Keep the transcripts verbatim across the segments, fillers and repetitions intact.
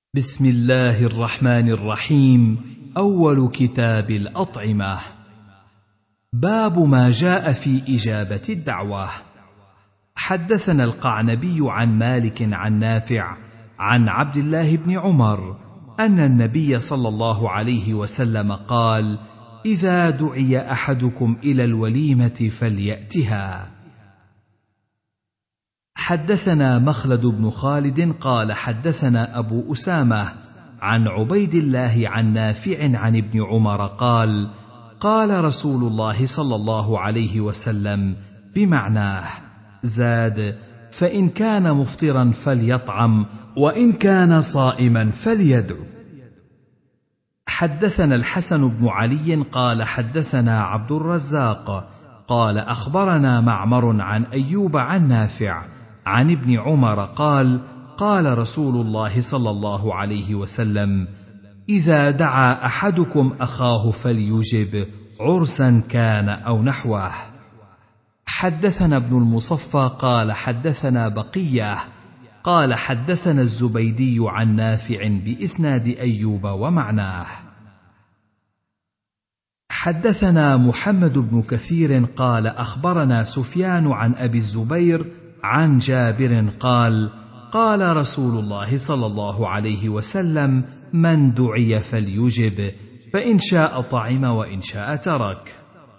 بسم الله الرحمن الرحيم. أول كتاب الأطعمة. باب ما جاء في إجابة الدعوة. حدثنا القعنبي عن مالك عن نافع عن عبد الله بن عمر أن النبي صلى الله عليه وسلم قال: إذا دعي أحدكم إلى الوليمة فليأتها. حدثنا مخلد بن خالد قال حدثنا أبو أسامة عن عبيد الله عن نافع عن ابن عمر قال: قال رسول الله صلى الله عليه وسلم بمعناه، زاد: فإن كان مفطرا فليطعم، وإن كان صائما فليدعو. حدثنا الحسن بن علي قال حدثنا عبد الرزاق قال أخبرنا معمر عن أيوب عن نافع عن ابن عمر قال: قال رسول الله صلى الله عليه وسلم: إذا دعا أحدكم أخاه فليجب، عرسا كان أو نحوه. حدثنا ابن المصفى قال حدثنا بقية قال حدثنا الزبيدي عن نافع بإسناد أيوب ومعناه. حدثنا محمد بن كثير قال أخبرنا سفيان عن أبي الزبير عن جابر قال: قال رسول الله صلى الله عليه وسلم: من دعي فليجب، فإن شاء طعم وإن شاء ترك.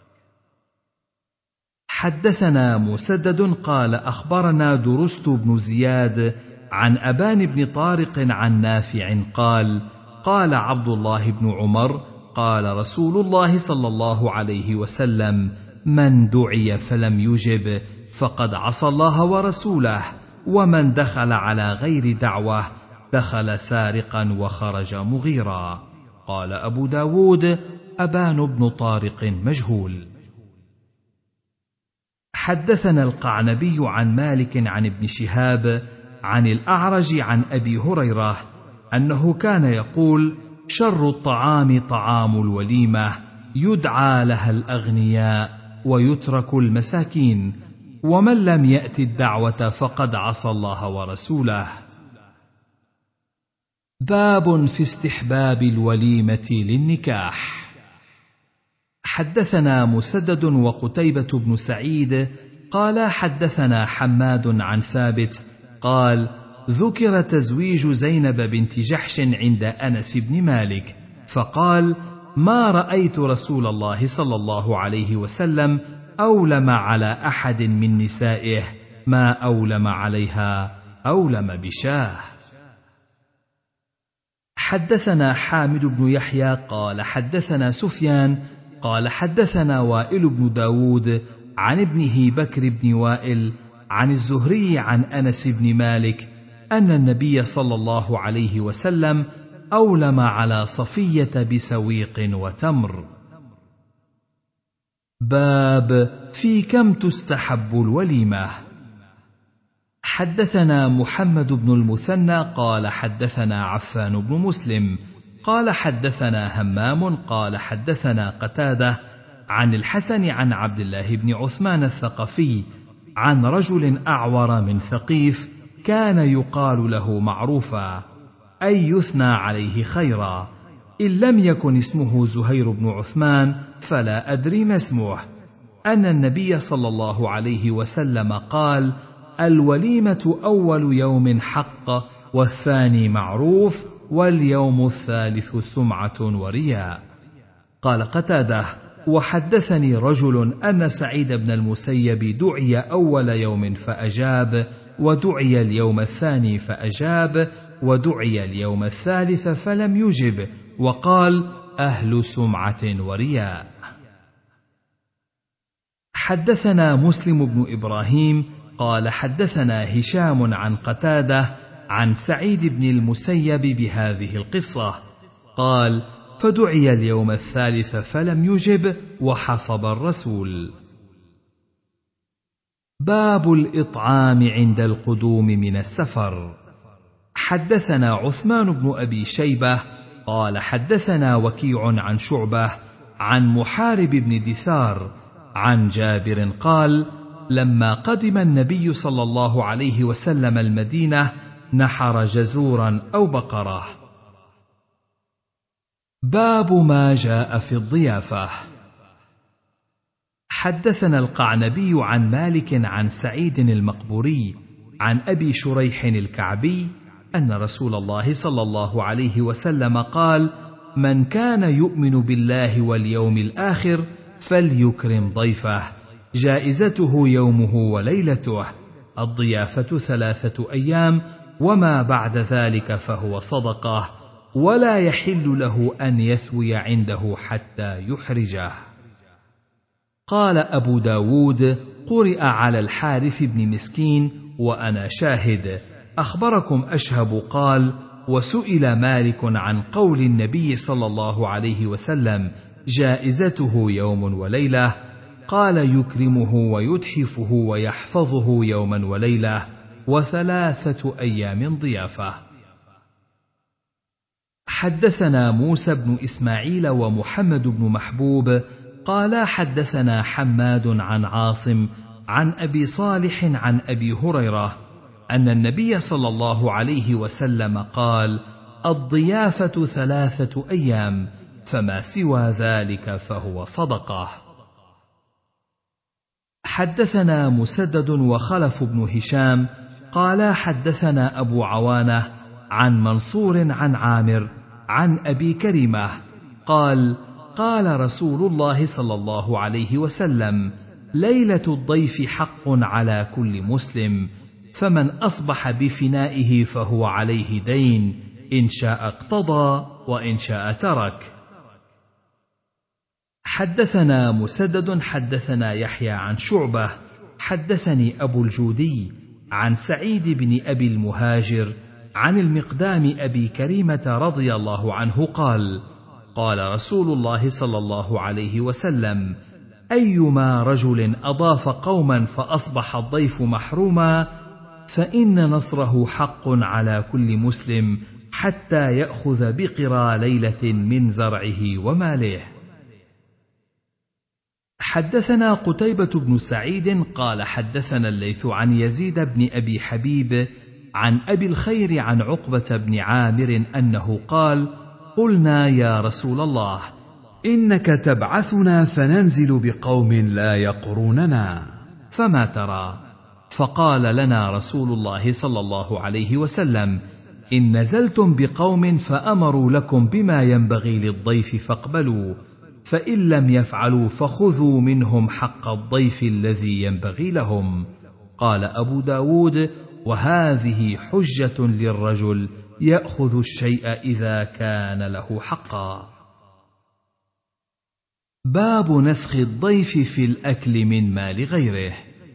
حدثنا مسدد قال أخبرنا درست بن زياد عن أبان بن طارق عن نافع قال: قال عبد الله بن عمر: قال رسول الله صلى الله عليه وسلم: من دعي فلم يجب فقد عصى الله ورسوله، ومن دخل على غير دعوة دخل سارقا وخرج مغيرا. قال أبو داود: أبان بن طارق مجهول. حدثنا القعنبي عن مالك عن ابن شهاب عن الأعرج عن أبي هريرة أنه كان يقول: شر الطعام طعام الوليمة، يدعى لها الأغنياء ويترك المساكين، ومن لم يأت الدعوة فقد عصى الله ورسوله. باب في استحباب الوليمة للنكاح. حدثنا مسدد وقتيبة بن سعيد قال حدثنا حماد عن ثابت قال: ذكر تزويج زينب بنت جحش عند أنس بن مالك، فقال: ما رأيت رسول الله صلى الله عليه وسلم أولم على أحد من نسائه ما أولم عليها، أولم بشاه. حدثنا حامد بن يحيى قال حدثنا سفيان قال حدثنا وائل بن داود عن ابنه بكر بن وائل عن الزهري عن أنس بن مالك أن النبي صلى الله عليه وسلم أولم على صفية بسويق وتمر. باب في كم تستحب الوليمة. حدثنا محمد بن المثنى قال حدثنا عفان بن مسلم قال حدثنا همام قال حدثنا قتادة عن الحسن عن عبد الله بن عثمان الثقفي عن رجل أعور من ثقيف كان يقال له معروفا، أي يثنى عليه خيرا، إن لم يكن اسمه زهير بن عثمان فلا أدري ما اسمه، أن النبي صلى الله عليه وسلم قال: الوليمة أول يوم حق، والثاني معروف، واليوم الثالث سمعة ورياء. قال قتادة: وحدثني رجل أن سعيد بن المسيب دعي أول يوم فأجاب، ودعي اليوم الثاني فأجاب، ودعي اليوم الثالث فلم يجب، وقال: أهل سمعة ورياء. حدثنا مسلم بن إبراهيم قال حدثنا هشام عن قتادة عن سعيد بن المسيب بهذه القصة قال: فدعي اليوم الثالث فلم يجب وحصب الرسول. باب الإطعام عند القدوم من السفر. حدثنا عثمان بن أبي شيبة قال حدثنا وكيع عن شعبة عن محارب بن دثار عن جابر قال: لما قدم النبي صلى الله عليه وسلم المدينة نحر جزورا أو بقرة. باب ما جاء في الضيافة. حدثنا القعنبي عن مالك عن سعيد المقبوري عن أبي شريح الكعبي أن رسول الله صلى الله عليه وسلم قال: من كان يؤمن بالله واليوم الآخر فليكرم ضيفه، جائزته يومه وليلته، الضيافة ثلاثة أيام، وما بعد ذلك فهو صدقة، ولا يحل له أن يثوي عنده حتى يحرجه. قال أبو داود: قرئ على الحارث بن مسكين وأنا شاهد. أخبركم أشهب قال: وسئل مالك عن قول النبي صلى الله عليه وسلم: جائزته يوم وليلة، قال: يكرمه ويتحفه ويحفظه يوما وليلة، وثلاثة أيام ضيافة. حدثنا موسى بن إسماعيل ومحمد بن محبوب قال حدثنا حماد عن عاصم عن أبي صالح عن أبي هريرة أن النبي صلى الله عليه وسلم قال: الضيافة ثلاثة أيام، فما سوى ذلك فهو صدقة. حدثنا مسدد وخلف بن هشام قال حدثنا أبو عوانة عن منصور عن عامر عن أبي كريمة قال: قال رسول الله صلى الله عليه وسلم: ليلة الضيف حق على كل مسلم، فمن أصبح بفنائه فهو عليه دين، إن شاء اقتضى وإن شاء ترك. حدثنا مسدد حدثنا يحيى عن شعبة حدثني أبو الجودي عن سعيد بن أبي المهاجر عن المقدام أبي كريمة رضي الله عنه قال: قال رسول الله صلى الله عليه وسلم: أيما رجل أضاف قوما فأصبح الضيف محروما فإن نصره حق على كل مسلم حتى يأخذ بقرى ليلة من زرعه وماله. حدثنا قتيبة بن سعيد قال حدثنا الليث عن يزيد بن أبي حبيب عن أبي الخير عن عقبة بن عامر أنه قال: قلنا يا رسول الله، إنك تبعثنا فننزل بقوم لا يقروننا، فما ترى؟ فقال لنا رسول الله صلى الله عليه وسلم: إن نزلتم بقوم فأمروا لكم بما ينبغي للضيف فاقبلوا، فإن لم يفعلوا فخذوا منهم حق الضيف الذي ينبغي لهم. قال أبو داود: وهذه حجة للرجل يأخذ الشيء إذا كان له حقا. باب نسخ الضيف في الأكل من مال غيره.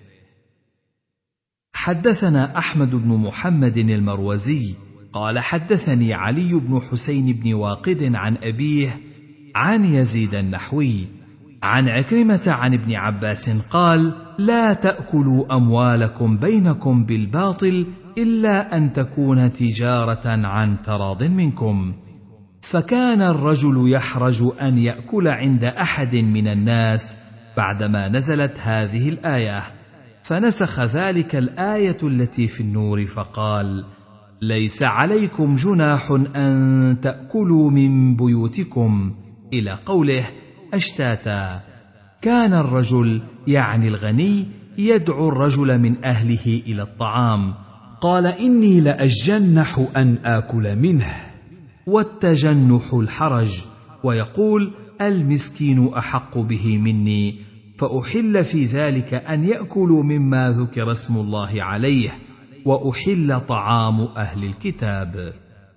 حدثنا أحمد بن محمد المروزي قال حدثني علي بن حسين بن واقد عن أبيه عن يزيد النحوي عن عكرمة عن ابن عباس قال: لا تأكلوا أموالكم بينكم بالباطل إلا أن تكون تجارة عن تراض منكم. فكان الرجل يحرج أن يأكل عند أحد من الناس بعدما نزلت هذه الآية، فنسخ ذلك الآية التي في النور فقال: ليس عليكم جناح أن تأكلوا من بيوتكم، إلى قوله أشتاتا. كان الرجل يعني الغني يدعو الرجل من أهله إلى الطعام، قال: إني لأجنح أن آكل منه، والتجنح الحرج، ويقول: المسكين أحق به مني، فأحل في ذلك أن يأكلوا مما ذكر اسم الله عليه، وأحل طعام أهل الكتاب.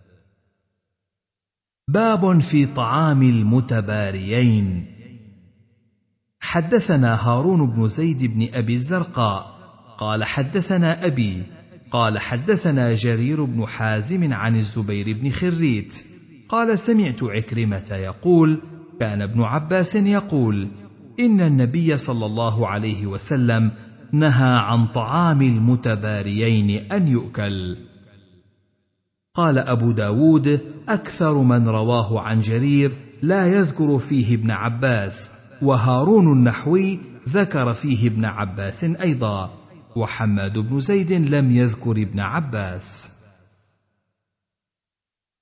باب في طعام المتباريين. حدثنا هارون بن زيد بن أبي الزرقاء قال حدثنا أبي قال حدثنا جرير بن حازم عن الزبير بن خريت قال: سمعت عكرمة يقول: كان ابن عباس يقول: إن النبي صلى الله عليه وسلم نهى عن طعام المتباريين أن يؤكل. قال أبو داود: أكثر من رواه عن جرير لا يذكر فيه ابن عباس، وهارون النحوي ذكر فيه ابن عباس أيضا، وحماد بن زيد لم يذكر ابن عباس.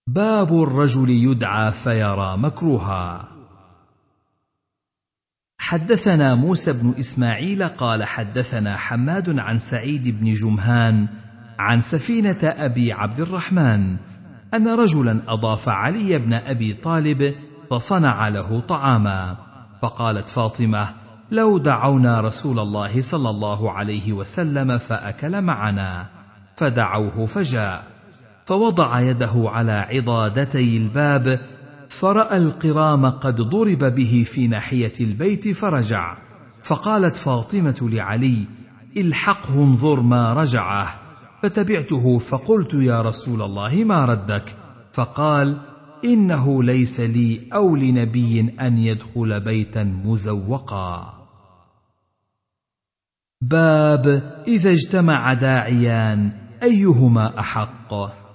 باب الرجل يدعى فيرى مكروها. حدثنا موسى بن إسماعيل قال حدثنا حماد عن سعيد بن جمهان عن سفينة أبي عبد الرحمن أن رجلا أضاف علي بن أبي طالب فصنع له طعاما، فقالت فاطمة: لو دعونا رسول الله صلى الله عليه وسلم فأكل معنا، فدعوه فجاء، فوضع يده على عضادتي الباب، فرأى القرام قد ضرب به في ناحية البيت فرجع، فقالت فاطمة لعلي: الحقه انظر ما رجعه، فتبعته فقلت: يا رسول الله ما ردك؟ فقال: إنه ليس لي أو لنبي أن يدخل بيتا مزوقا. باب إذا اجتمع داعيان أيهما أحق.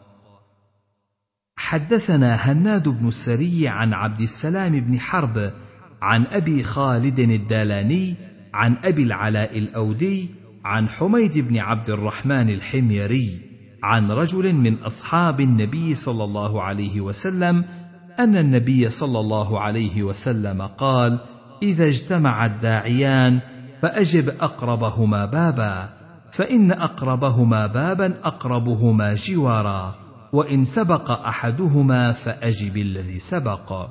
حدثنا هناد بن السري عن عبد السلام بن حرب عن أبي خالد الدالاني عن أبي العلاء الأودي عن حميد بن عبد الرحمن الحميري عن رجل من أصحاب النبي صلى الله عليه وسلم أن النبي صلى الله عليه وسلم قال: إذا اجتمع الداعيان فأجب أقربهما بابا، فإن أقربهما بابا أقربهما جوارا، وإن سبق أحدهما فأجب الذي سبق.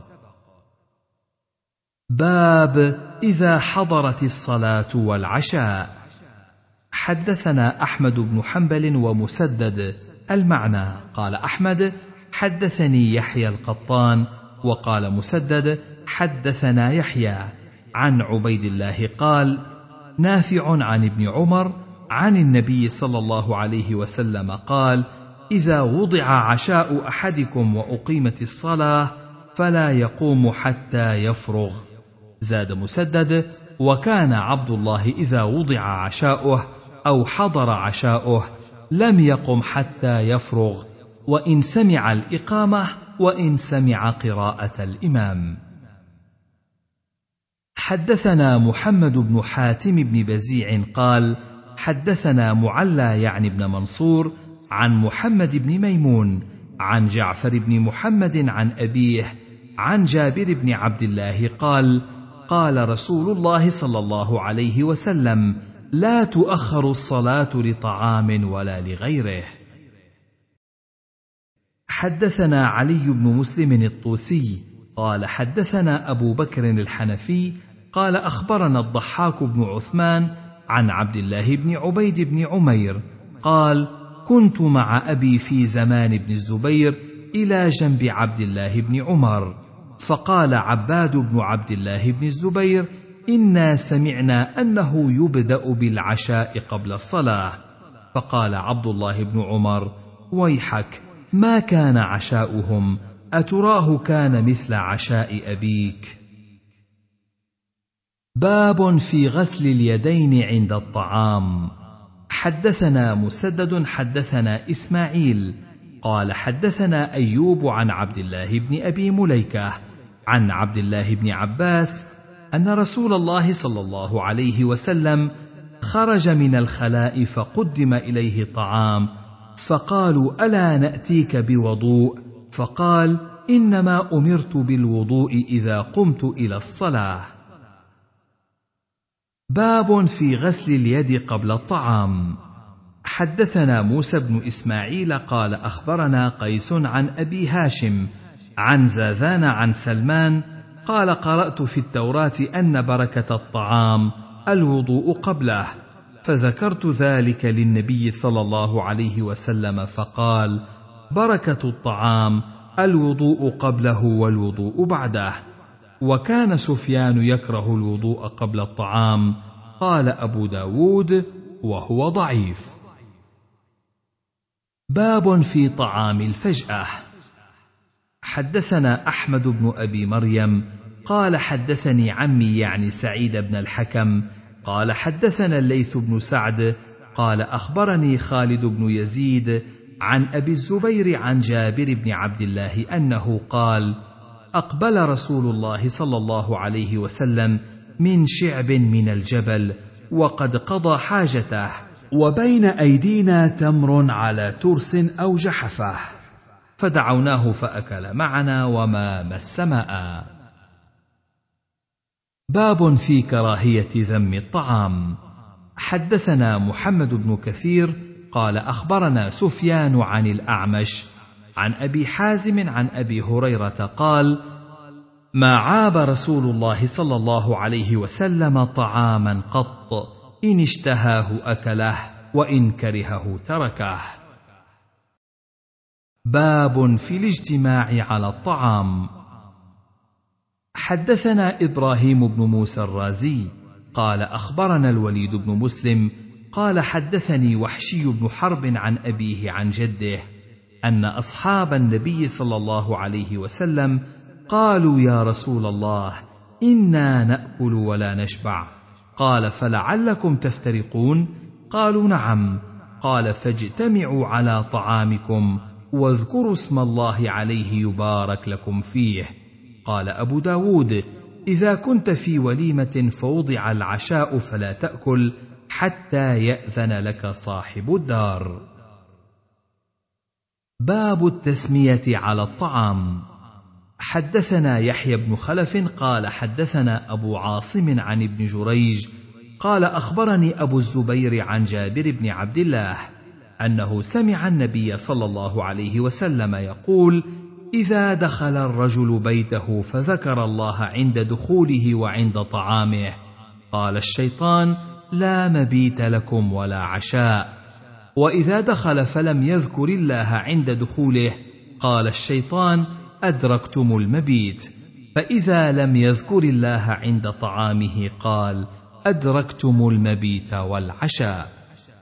باب إذا حضرت الصلاة والعشاء. حدثنا أحمد بن حنبل ومسدد المعنى. قال أحمد: حدثني يحيى القطان، وقال مسدد: حدثنا يحيى عن عبيد الله قال: نافع عن ابن عمر عن النبي صلى الله عليه وسلم قال: إذا وضع عشاء أحدكم وأقيمت الصلاة فلا يقوم حتى يفرغ. زاد مسدد: وكان عبد الله إذا وضع عشاؤه أو حضر عشاؤه لم يقم حتى يفرغ، وإن سمع الإقامة وإن سمع قراءة الإمام. حدثنا محمد بن حاتم بن بزيع قال: حدثنا معلى يعني بن منصور عن محمد بن ميمون عن جعفر بن محمد عن أبيه عن جابر بن عبد الله قال: قال رسول الله صلى الله عليه وسلم: لا تؤخر الصلاة لطعام ولا لغيره. حدثنا علي بن مسلم الطوسي قال حدثنا أبو بكر الحنفي قال أخبرنا الضحاك بن عثمان عن عبد الله بن عبيد بن عمير قال: كنت مع أبي في زمان ابن الزبير إلى جنب عبد الله بن عمر، فقال عباد بن عبد الله بن الزبير: إنا سمعنا أنه يبدأ بالعشاء قبل الصلاة. فقال عبد الله بن عمر: ويحك، ما كان عشاؤهم، أتراه كان مثل عشاء أبيك. باب في غسل اليدين عند الطعام. حدثنا مسدد حدثنا إسماعيل قال حدثنا أيوب عن عبد الله بن أبي مليكة عن عبد الله بن عباس أن رسول الله صلى الله عليه وسلم خرج من الخلاء فقدم إليه طعام، فقالوا: ألا نأتيك بوضوء؟ فقال: إنما أمرت بالوضوء إذا قمت إلى الصلاة. باب في غسل اليد قبل الطعام. حدثنا موسى بن إسماعيل قال أخبرنا قيس عن أبي هاشم عن زاذان عن سلمان قال: قرأت في التوراة أن بركة الطعام الوضوء قبله، فذكرت ذلك للنبي صلى الله عليه وسلم فقال: بركة الطعام الوضوء قبله والوضوء بعده. وكان سفيان يكره الوضوء قبل الطعام. قال أبو داود: وهو ضعيف. باب في طعام الفجأة. حدثنا أحمد بن أبي مريم قال حدثني عمي يعني سعيد بن الحكم قال حدثنا الليث بن سعد قال أخبرني خالد بن يزيد عن أبي الزبير عن جابر بن عبد الله أنه قال: أقبل رسول الله صلى الله عليه وسلم من شعب من الجبل وقد قضى حاجته، وبين أيدينا تمر على ترس أو جحفة، فدعوناه فأكل معنا وما مس ماء. باب في كراهية ذم الطعام. حدثنا محمد بن كثير قال أخبرنا سفيان عن الأعمش عن أبي حازم عن أبي هريرة قال: ما عاب رسول الله صلى الله عليه وسلم طعاما قط، إن اشتهاه أكله وإن كرهه تركه. باب في الاجتماع على الطعام. حدثنا إبراهيم بن موسى الرازي قال أخبرنا الوليد بن مسلم قال حدثني وحشي بن حرب عن أبيه عن جده أن أصحاب النبي صلى الله عليه وسلم قالوا: يا رسول الله، إنا نأكل ولا نشبع. قال: فلعلكم تفترقون؟ قالوا: نعم. قال: فاجتمعوا على طعامكم واذكروا اسم الله عليه يبارك لكم فيه. قال أبو داود: إذا كنت في وليمة فوضع العشاء فلا تأكل حتى يأذن لك صاحب الدار. باب التسمية على الطعام. حدثنا يحيى بن خلف قال حدثنا أبو عاصم عن ابن جريج قال أخبرني أبو الزبير عن جابر بن عبد الله أنه سمع النبي صلى الله عليه وسلم يقول: إذا دخل الرجل بيته فذكر الله عند دخوله وعند طعامه، قال الشيطان: لا مبيت لكم ولا عشاء. وإذا دخل فلم يذكر الله عند دخوله، قال الشيطان: أدركتم المبيت. فإذا لم يذكر الله عند طعامه، قال: أدركتم المبيت والعشاء.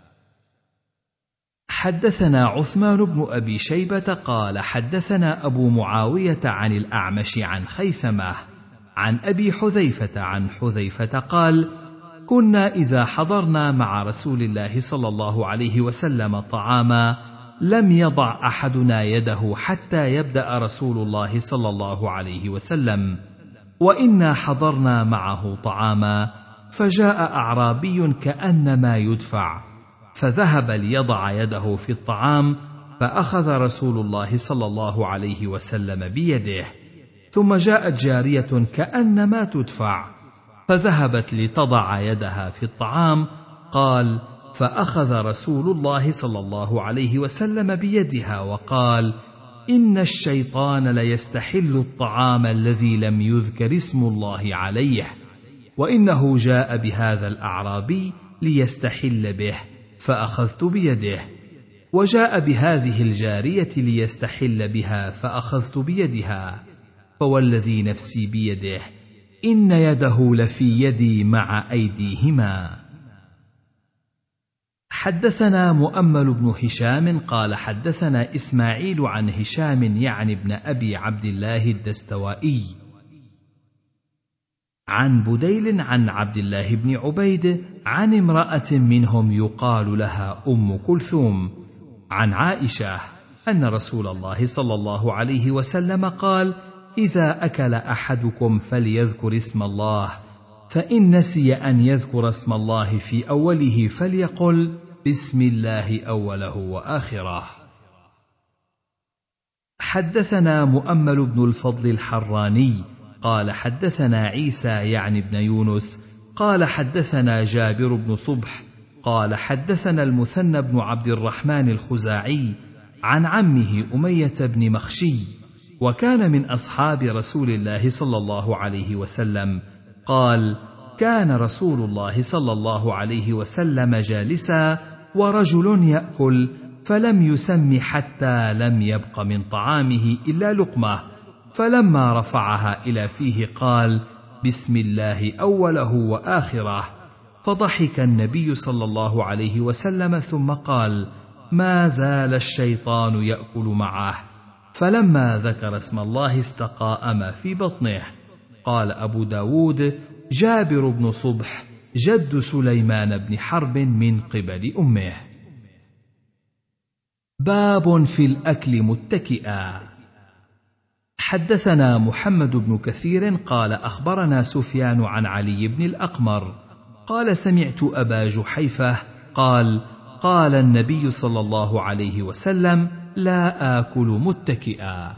حدثنا عثمان بن أبي شيبة قال حدثنا أبو معاوية عن الأعمش عن خيثمة عن أبي حذيفة عن حذيفة قال: كنا إذا حضرنا مع رسول الله صلى الله عليه وسلم طعاما لم يضع أحدنا يده حتى يبدأ رسول الله صلى الله عليه وسلم، وإنا حضرنا معه طعاما فجاء أعرابي كأنما يدفع فذهب ليضع يده في الطعام، فأخذ رسول الله صلى الله عليه وسلم بيده، ثم جاءت جارية كأنما تدفع فذهبت لتضع يدها في الطعام، قال: فأخذ رسول الله صلى الله عليه وسلم بيدها وقال: إن الشيطان ليستحل الطعام الذي لم يذكر اسم الله عليه، وإنه جاء بهذا الأعرابي ليستحل به فأخذت بيده، وجاء بهذه الجارية ليستحل بها فأخذت بيدها، فوالذي نفسي بيده إن يده لفي يدي مع أيديهما. حدثنا مؤمل بن هشام قال حدثنا إسماعيل عن هشام يعني ابن أبي عبد الله الدستوائي عن بديل عن عبد الله بن عبيد عن امرأة منهم يقال لها أم كلثوم عن عائشة أن رسول الله صلى الله عليه وسلم قال: إذا أكل أحدكم فليذكر اسم الله، فإن نسي أن يذكر اسم الله في أوله فليقل بسم الله أوله وآخره. حدثنا مؤمل بن الفضل الحراني قال حدثنا عيسى يعني ابن يونس قال حدثنا جابر بن صبح قال حدثنا المثنى بن عبد الرحمن الخزاعي عن عمه أمية بن مخشي، وكان من أصحاب رسول الله صلى الله عليه وسلم، قال: كان رسول الله صلى الله عليه وسلم جالسا ورجل يأكل فلم يسم حتى لم يبق من طعامه إلا لقمة، فلما رفعها إلى فيه قال: بسم الله أوله وآخره، فضحك النبي صلى الله عليه وسلم ثم قال: ما زال الشيطان يأكل معه، فلما ذكر اسم الله استقام في بطنه. قال أبو داود: جابر بن صبح جد سليمان بن حرب من قبل أمه. باب في الأكل متكئا. حدثنا محمد بن كثير قال أخبرنا سفيان عن علي بن الأقمر قال سمعت أبا جحيفة قال: قال النبي صلى الله عليه وسلم: لا آكل متكئا.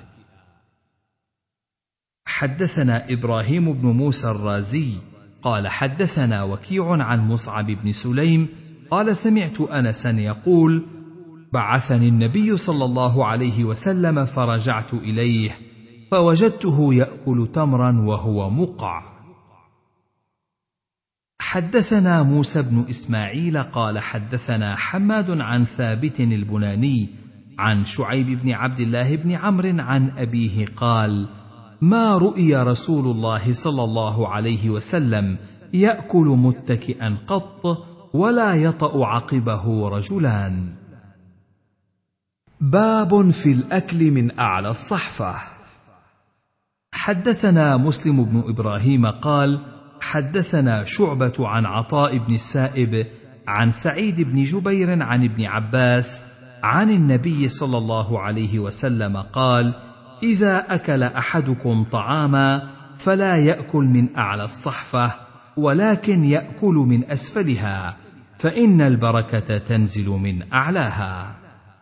حدثنا إبراهيم بن موسى الرازي قال حدثنا وكيع عن مصعب بن سليم قال سمعت أنسا يقول: بعثني النبي صلى الله عليه وسلم فرجعت إليه فوجدته يأكل تمرا وهو مقع. حدثنا موسى بن إسماعيل قال حدثنا حماد عن ثابت البناني عن شعيب بن عبد الله بن عمرو عن أبيه قال: ما رؤي رسول الله صلى الله عليه وسلم يأكل متكئا قط ولا يطأ عقبه رجلان. باب في الأكل من أعلى الصحفة. حدثنا مسلم بن إبراهيم قال حدثنا شعبة عن عطاء بن السائب عن سعيد بن جبير عن ابن عباس عن النبي صلى الله عليه وسلم قال: إذا أكل أحدكم طعاما فلا يأكل من أعلى الصحفة ولكن يأكل من أسفلها، فإن البركة تنزل من أعلاها.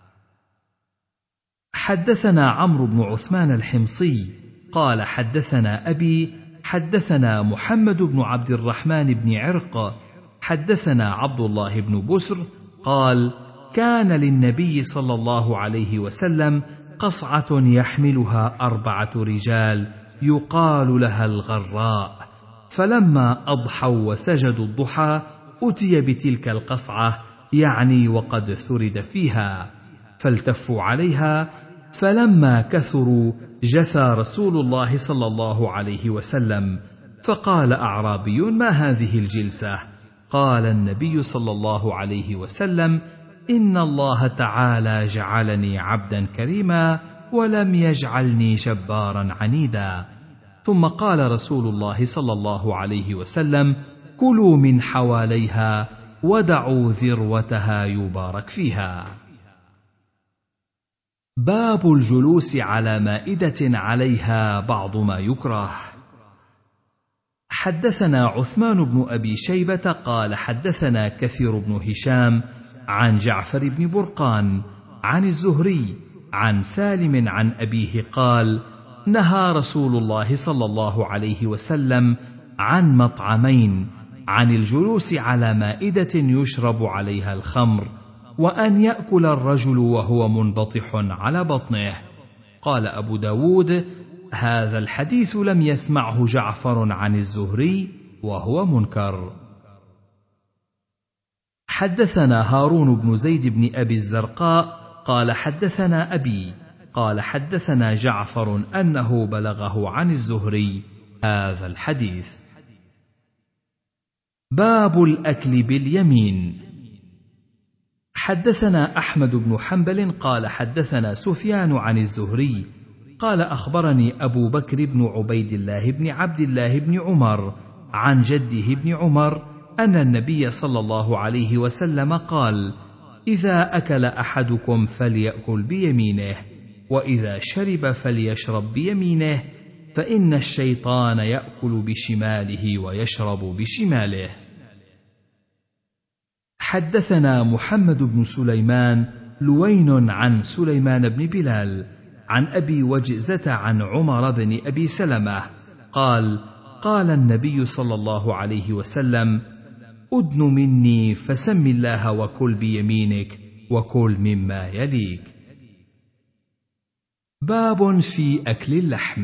حدثنا عمرو بن عثمان الحمصي قال حدثنا أبي حدثنا محمد بن عبد الرحمن بن عرق حدثنا عبد الله بن بسر قال: كان للنبي صلى الله عليه وسلم قصعة يحملها أربعة رجال يقال لها الغراء، فلما أضحوا وسجدوا الضحى أتي بتلك القصعة، يعني وقد ثرد فيها، فالتفوا عليها، فلما كثروا جثى رسول الله صلى الله عليه وسلم، فقال أعرابي: ما هذه الجلسة؟ قال النبي صلى الله عليه وسلم: إن الله تعالى جعلني عبدا كريما ولم يجعلني جبارا عنيدا. ثم قال رسول الله صلى الله عليه وسلم: كلوا من حواليها ودعوا ذروتها يبارك فيها. باب الجلوس على مائدة عليها بعض ما يكره. حدثنا عثمان بن أبي شيبة قال حدثنا كثير بن هشام عن جعفر بن برقان عن الزهري عن سالم عن أبيه قال: نهى رسول الله صلى الله عليه وسلم عن مطعمين: عن الجلوس على مائدة يشرب عليها الخمر، وأن يأكل الرجل وهو منبطح على بطنه. قال أبو داود: هذا الحديث لم يسمعه جعفر عن الزهري وهو منكر. حدثنا هارون بن زيد بن أبي الزرقاء قال حدثنا أبي قال حدثنا جعفر أنه بلغه عن الزهري هذا الحديث. باب الأكل باليمين. حدثنا أحمد بن حنبل قال حدثنا سفيان عن الزهري قال أخبرني أبو بكر بن عبيد الله بن عبد الله بن عمر عن جده بن عمر أن النبي صلى الله عليه وسلم قال: إذا أكل أحدكم فليأكل بيمينه، وإذا شرب فليشرب بيمينه، فإن الشيطان يأكل بشماله ويشرب بشماله. حدثنا محمد بن سليمان لوين عن سليمان بن بلال عن أبي وجزة عن عمر بن أبي سلمة قال: قال النبي صلى الله عليه وسلم: أدن مني فسم الله وكل بيمينك وكل مما يليك. باب في أكل اللحم.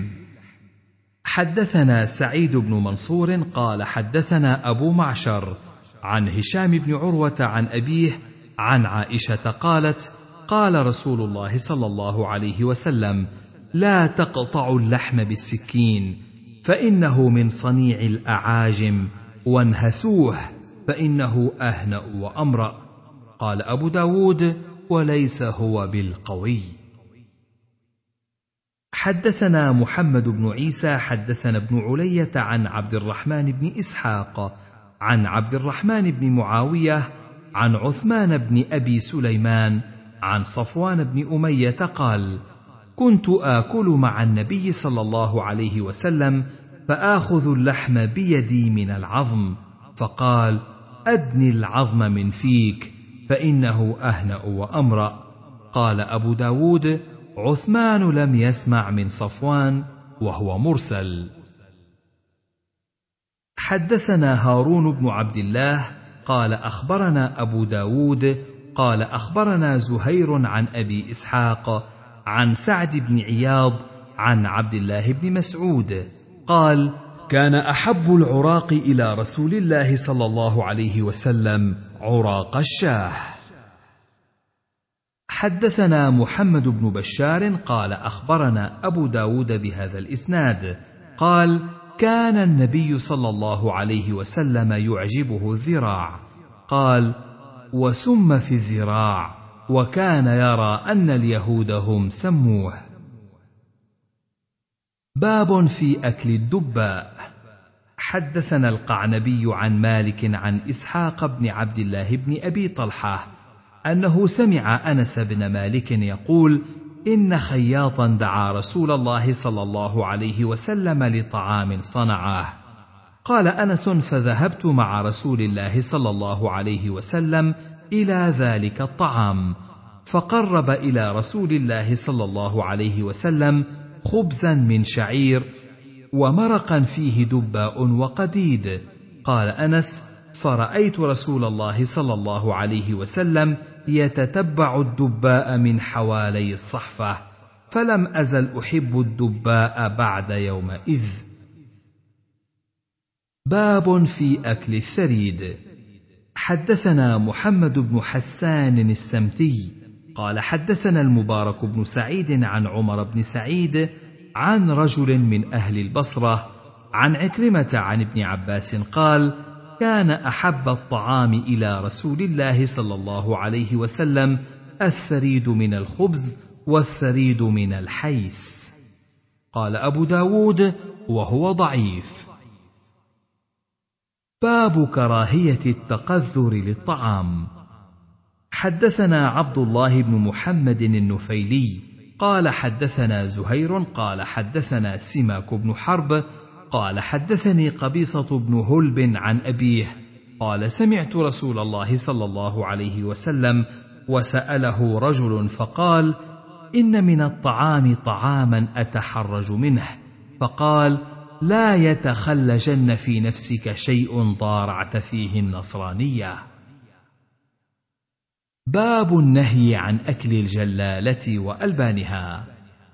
حدثنا سعيد بن منصور قال حدثنا أبو معشر عن هشام بن عروة عن أبيه عن عائشة قالت: قال رسول الله صلى الله عليه وسلم: لا تقطعوا اللحم بالسكين فإنه من صنيع الأعاجم، وانهسوه فإنه أهنأ وأمرأ. قال أبو داود: وليس هو بالقوي. حدثنا محمد بن عيسى حدثنا ابن علية عن عبد الرحمن بن إسحاق عن عبد الرحمن بن معاوية عن عثمان بن أبي سليمان عن صفوان بن أمية قال: كنت آكل مع النبي صلى الله عليه وسلم فآخذ اللحم بيدي من العظم، فقال: أدن العظم من فيك فإنه أهنأ وأمرأ. قال أبو داود: عثمان لم يسمع من صفوان، وهو مرسل. حدثنا هارون بن عبد الله قال أخبرنا أبو داود قال أخبرنا زهير عن أبي إسحاق عن سعد بن عياض عن عبد الله بن مسعود قال: كان أحب العراق إلى رسول الله صلى الله عليه وسلم عراق الشاه. حدثنا محمد بن بشار قال أخبرنا أبو داود بهذا الإسناد قال: كان النبي صلى الله عليه وسلم يعجبه الذراع. قال: وسم في الذراع، وكان يرى أن اليهود هم سموه. باب في أكل الدباء. حدثنا القعنبي عن مالك عن إسحاق بن عبد الله بن أبي طلحة أنه سمع أنس بن مالك يقول: إن خياطا دعا رسول الله صلى الله عليه وسلم لطعام صنعه. قال أنس: فذهبت مع رسول الله صلى الله عليه وسلم إلى ذلك الطعام، فقرب إلى رسول الله صلى الله عليه وسلم خبزا من شعير ومرقا فيه دباء وقديد. قال أنس: فرأيت رسول الله صلى الله عليه وسلم يتتبع الدباء من حوالي الصحفة، فلم أزل أحب الدباء بعد يومئذ. باب في أكل الثريد. حدثنا محمد بن حسان السمتي قال حدثنا المبارك بن سعيد عن عمر بن سعيد عن رجل من أهل البصرة عن عكرمة عن ابن عباس قال: كان أحب الطعام إلى رسول الله صلى الله عليه وسلم الثريد من الخبز والثريد من الحيس. قال أبو داود: وهو ضعيف. باب كراهية التقذر للطعام. حدثنا عبد الله بن محمد النفيلي قال حدثنا زهير قال حدثنا سماك بن حرب قال حدثني قبيصة بن هلب عن أبيه قال: سمعت رسول الله صلى الله عليه وسلم وسأله رجل فقال: إن من الطعام طعاما أتحرج منه، فقال: لا يتخلجن في نفسك شيء ضارعت فيه النصرانية. باب النهي عن أكل الجلالة وألبانها.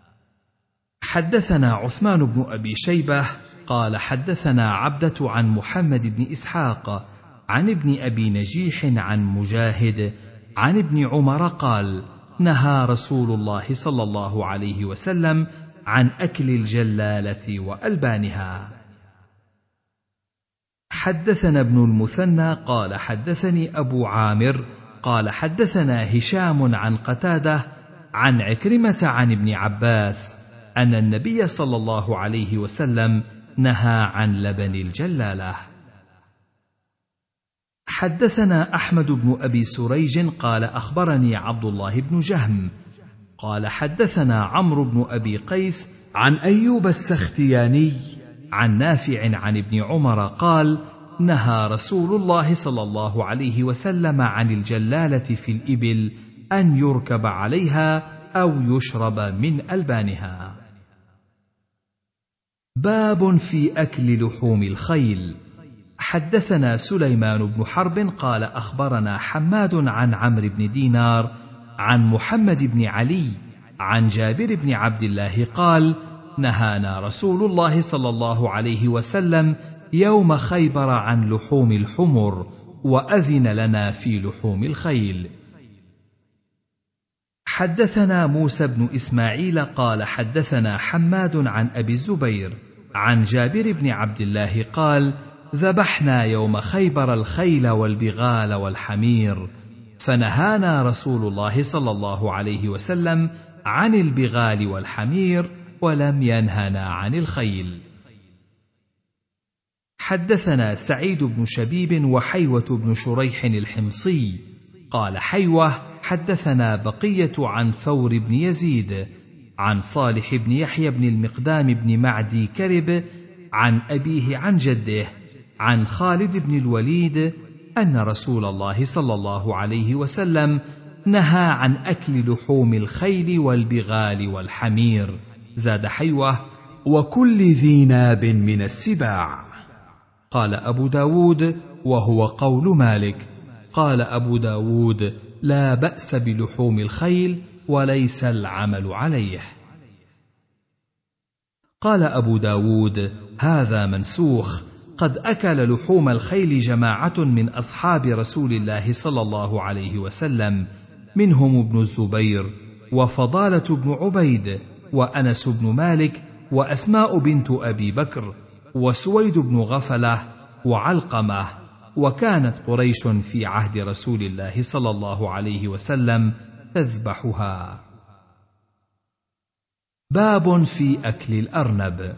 حدثنا عثمان بن أبي شيبة قال حدثنا عبدة عن محمد بن إسحاق عن ابن أبي نجيح عن مجاهد عن ابن عمر قال: نهى رسول الله صلى الله عليه وسلم عن أكل الجلالة وألبانها. حدثنا ابن المثنى قال حدثني أبو عامر قال حدثنا هشام عن قتادة عن عكرمة عن ابن عباس أن النبي صلى الله عليه وسلم نهى عن لبن الجلالة. حدثنا أحمد بن أبي سريج قال أخبرني عبد الله بن جهم قال حدثنا عمرو بن أبي قيس عن أيوب السختياني عن نافع عن ابن عمر قال: نهى رسول الله صلى الله عليه وسلم عن الجلالة في الإبل أن يركب عليها أو يشرب من ألبانها. باب في أكل لحوم الخيل. حدثنا سليمان بن حرب قال أخبرنا حماد عن عمرو بن دينار عن محمد بن علي عن جابر بن عبد الله قال: نهانا رسول الله صلى الله عليه وسلم يوم خيبر عن لحوم الحمر، وأذن لنا في لحوم الخيل. حدثنا موسى بن إسماعيل قال حدثنا حماد عن أبي الزبير عن جابر بن عبد الله قال: ذبحنا يوم خيبر الخيل والبغال والحمير، فنهانا رسول الله صلى الله عليه وسلم عن البغال والحمير ولم ينهنا عن الخيل. حدثنا سعيد بن شبيب وحيوة بن شريح الحمصي قال حيوة حدثنا بقية عن ثور بن يزيد عن صالح بن يحيى بن المقدام بن معدي كرب عن أبيه عن جده عن خالد بن الوليد أن رسول الله صلى الله عليه وسلم نهى عن أكل لحوم الخيل والبغال والحمير. زاد حيوة: وكل ذي ناب من السباع. قال أبو داود: وهو قول مالك. قال أبو داود: لا بأس بلحوم الخيل وليس العمل عليه. قال أبو داود: هذا منسوخ، قد أكل لحوم الخيل جماعة من أصحاب رسول الله صلى الله عليه وسلم، منهم ابن الزبير وفضالة بن عبيد وأنس بن مالك وأسماء بنت أبي بكر وسويد بن غفلة وعلقمة، وكانت قريش في عهد رسول الله صلى الله عليه وسلم تذبحها. باب في أكل الأرنب.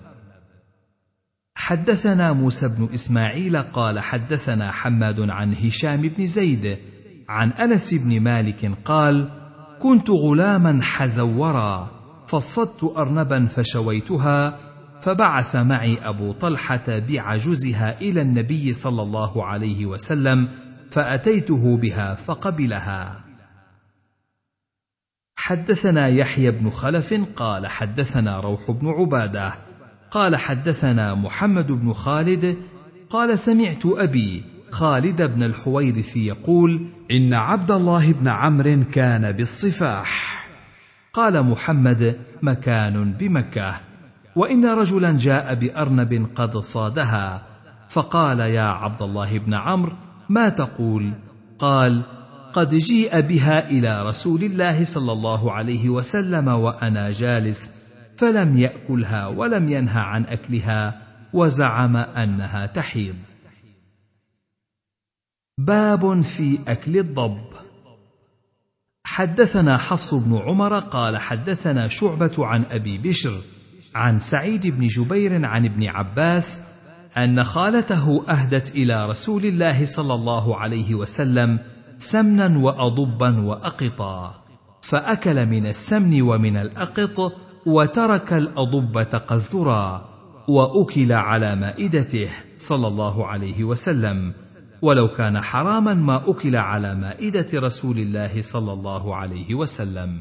حدثنا موسى بن إسماعيل قال حدثنا حماد عن هشام بن زيد عن أنس بن مالك قال: كنت غلاما حزورا فصدت أرنبا فشويتها، فبعث معي أبو طلحة بعجزها إلى النبي صلى الله عليه وسلم، فأتيته بها فقبلها. حدثنا يحيى بن خلف قال حدثنا روح بن عبادة قال حدثنا محمد بن خالد قال: سمعت أبي خالد بن الحويرث يقول: إن عبد الله بن عمرو كان بالصفاح. قال محمد: مكان بمكة. وإن رجلا جاء بأرنب قد صادها، فقال: يا عبد الله بن عمرو، ما تقول؟ قال: قد جيء بها إلى رسول الله صلى الله عليه وسلم وأنا جالس، فلم يأكلها ولم ينه عن أكلها، وزعم أنها تحيض. باب في أكل الضب. حدثنا حفص بن عمر قال حدثنا شعبة عن أبي بشر عن سعيد بن جبير عن ابن عباس أن خالته أهدت إلى رسول الله صلى الله عليه وسلم سمنا وأضبا وأقطا، فأكل من السمن ومن الأقط، وترك الأضبة قذرا، وأكل على مائدته صلى الله عليه وسلم، ولو كان حراما ما أكل على مائدة رسول الله صلى الله عليه وسلم.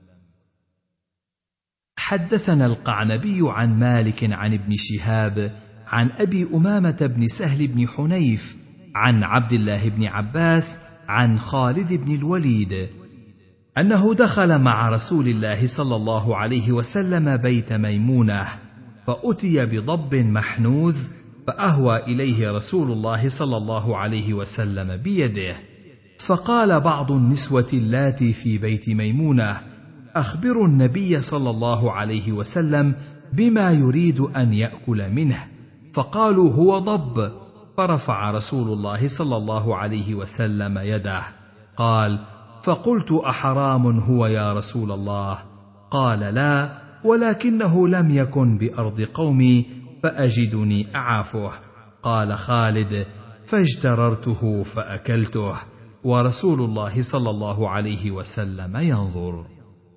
حدثنا القعنبي عن مالك عن ابن شهاب عن أبي أمامة بن سهل بن حنيف عن عبد الله بن عباس عن خالد بن الوليد أنه دخل مع رسول الله صلى الله عليه وسلم بيت ميمونة، فأتي بضب محنوذ، فأهوى إليه رسول الله صلى الله عليه وسلم بيده، فقال بعض النسوة اللاتي في بيت ميمونة: أخبروا النبي صلى الله عليه وسلم بما يريد أن يأكل منه، فقالوا: هو ضب. فرفع رسول الله صلى الله عليه وسلم يده، قال: فقلت: أحرام هو يا رسول الله؟ قال: لا، ولكنه لم يكن بأرض قومي فأجدني أعافه. قال خالد: فاجتررته فأكلته، ورسول الله صلى الله عليه وسلم ينظر.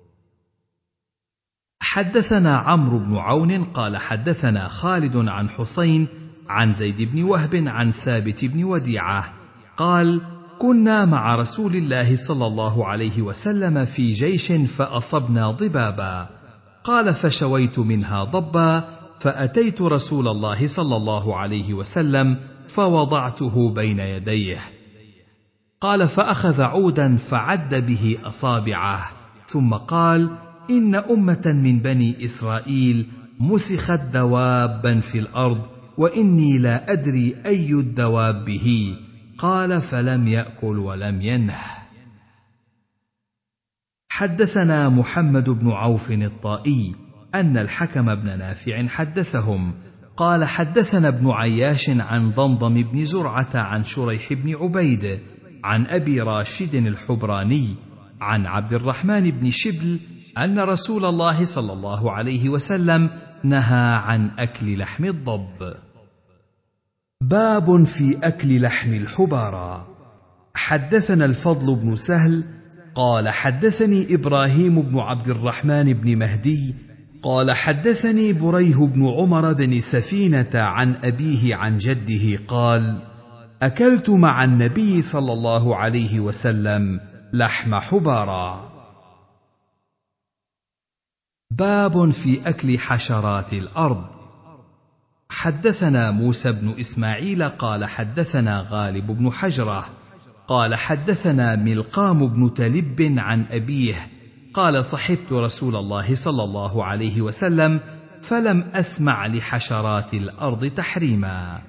حدثنا عمرو بن عون قال حدثنا خالد عن حسين عن زيد بن وهب عن ثابت بن وديعة قال: كنا مع رسول الله صلى الله عليه وسلم في جيش فأصبنا ضبابا، قال: فشويت منها ضبا، فأتيت رسول الله صلى الله عليه وسلم فوضعته بين يديه، قال: فأخذ عودا فعد به أصابعه، ثم قال: إن أمة من بني إسرائيل مسخت دوابا في الأرض، وإني لا أدري أي الدواب به. قال: فلم يأكل ولم ينه. حدثنا محمد بن عوف الطائي أن الحكم بن نافع حدثهم قال: حدثنا ابن عياش عن ضمضم بن زرعة عن شريح بن عبيد عن أبي راشد الحبراني عن عبد الرحمن بن شبل أن رسول الله صلى الله عليه وسلم نهى عن أكل لحم الضب. باب في أكل لحم الحبارى. حدثنا الفضل بن سهل قال حدثني إبراهيم بن عبد الرحمن بن مهدي قال حدثني بريه بن عمر بن سفينة عن أبيه عن جده قال: أكلت مع النبي صلى الله عليه وسلم لحم حبارى. باب في أكل حشرات الأرض. حدثنا موسى بن إسماعيل قال حدثنا غالب بن حجرة قال حدثنا ملقام بن تلب عن أبيه قال صحبت رسول الله صلى الله عليه وسلم فلم أسمع لحشرات الأرض تحريما.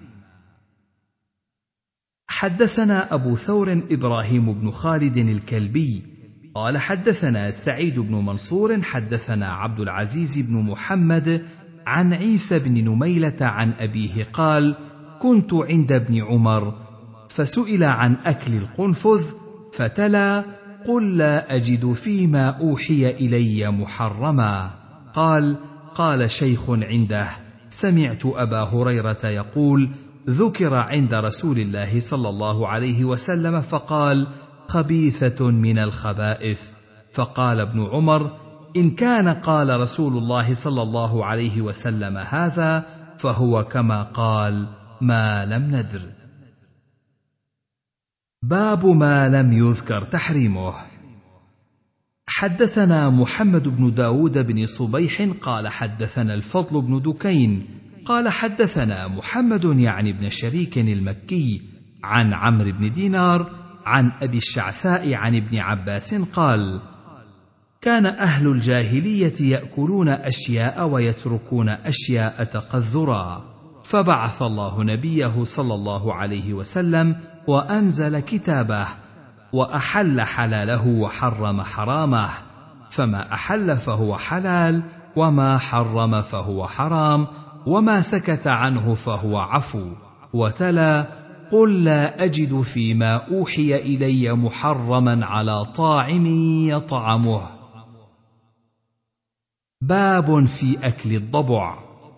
حدثنا أبو ثور إبراهيم بن خالد الكلبي قال حدثنا سعيد بن منصور حدثنا عبد العزيز بن محمد عن عيسى بن نميلة عن أبيه قال كنت عند ابن عمر فسئل عن أكل القنفذ فتلا قل لا أجد فيما أوحي إلي محرما. قال قال شيخ عنده سمعت أبا هريرة يقول ذكر عند رسول الله صلى الله عليه وسلم فقال خبيثة من الخبائث. فقال ابن عمر إن كان قال رسول الله صلى الله عليه وسلم هذا فهو كما قال ما لم ندر. باب ما لم يذكر تحريمه. حدثنا محمد بن داود بن صبيح قال حدثنا الفضل بن دكين قال حدثنا محمد يعني بن شريك المكي عن عمرو بن دينار عن أبي الشعثاء عن ابن عباس قال كان أهل الجاهلية يأكلون أشياء ويتركون أشياء تقذرا فبعث الله نبيه صلى الله عليه وسلم وأنزل كتابه وأحل حلاله وحرم حرامه فما أحل فهو حلال وما حرم فهو حرام وما سكت عنه فهو عفو. وتلا قل لا أجد فيما أوحي إلي محرما على طاعم يطعمه. باب في أكل الضبع.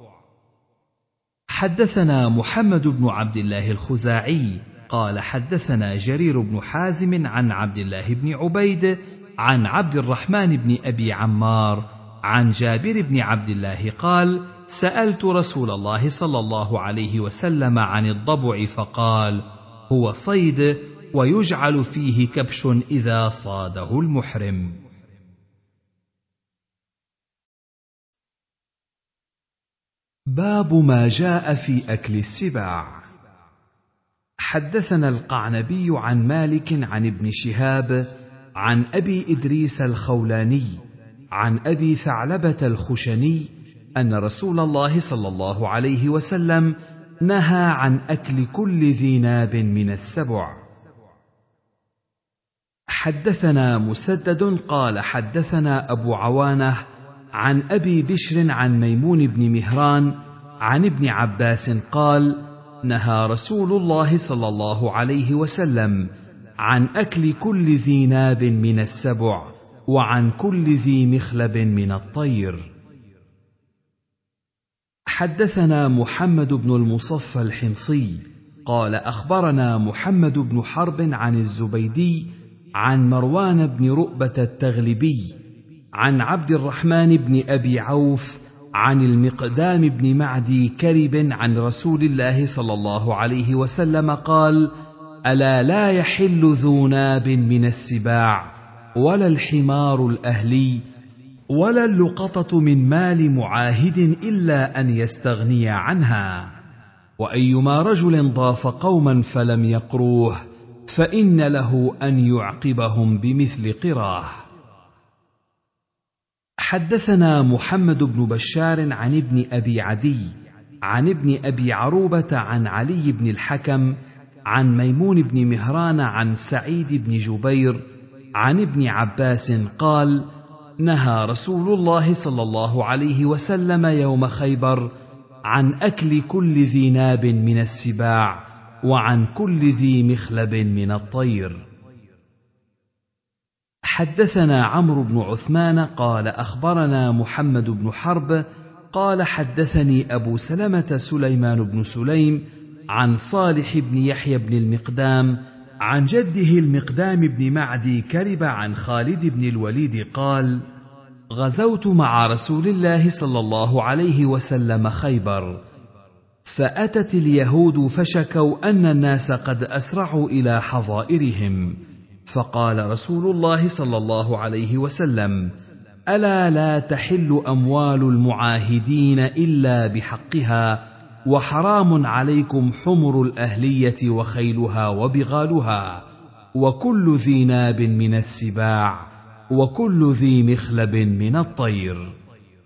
حدثنا محمد بن عبد الله الخزاعي قال حدثنا جرير بن حازم عن عبد الله بن عبيد عن عبد الرحمن بن أبي عمار عن جابر بن عبد الله قال سألت رسول الله صلى الله عليه وسلم عن الضبع فقال هو صيد ويجعل فيه كبش إذا صاده المحرم. باب ما جاء في أكل السباع. حدثنا القعنبي عن مالك عن ابن شهاب عن أبي إدريس الخولاني عن أبي ثعلبة الخشني أن رسول الله صلى الله عليه وسلم نهى عن أكل كل ذي ناب من السبع. حدثنا مسدد قال حدثنا أبو عوانة عن أبي بشر عن ميمون بن مهران عن ابن عباس قال نهى رسول الله صلى الله عليه وسلم عن أكل كل ذي ناب من السبع وعن كل ذي مخلب من الطير. حدثنا محمد بن المصفى الحمصي قال أخبرنا محمد بن حرب عن الزبيدي عن مروان بن رؤبة التغلبي عن عبد الرحمن بن أبي عوف عن المقدام بن معدي كرب عن رسول الله صلى الله عليه وسلم قال ألا لا يحل ذو ناب من السباع ولا الحمار الأهلي ولا اللقطة من مال معاهد إلا أن يستغني عنها وأيما رجل ضاف قوما فلم يقروه فإن له أن يعقبهم بمثل قراه. حدثنا محمد بن بشار عن ابن أبي عدي عن ابن أبي عروبة عن علي بن الحكم عن ميمون بن مهران عن سعيد بن جبير عن ابن عباس قال نهى رسول الله صلى الله عليه وسلم يوم خيبر عن أكل كل ذي ناب من السباع وعن كل ذي مخلب من الطير. حدثنا عمرو بن عثمان قال أخبرنا محمد بن حرب قال حدثني أبو سلمة سليمان بن سليم عن صالح بن يحيى بن المقدام عن جده المقدام بن معدي كرب عن خالد بن الوليد قال غزوت مع رسول الله صلى الله عليه وسلم خيبر فأتت اليهود فشكوا أن الناس قد أسرعوا إلى حظائرهم فقال رسول الله صلى الله عليه وسلم: ألا لا تحل أموال المعاهدين إلا بحقها، وحرام عليكم حمر الأهلية وخيلها وبغالها، وكل ذي ناب من السباع، وكل ذي مخلب من الطير.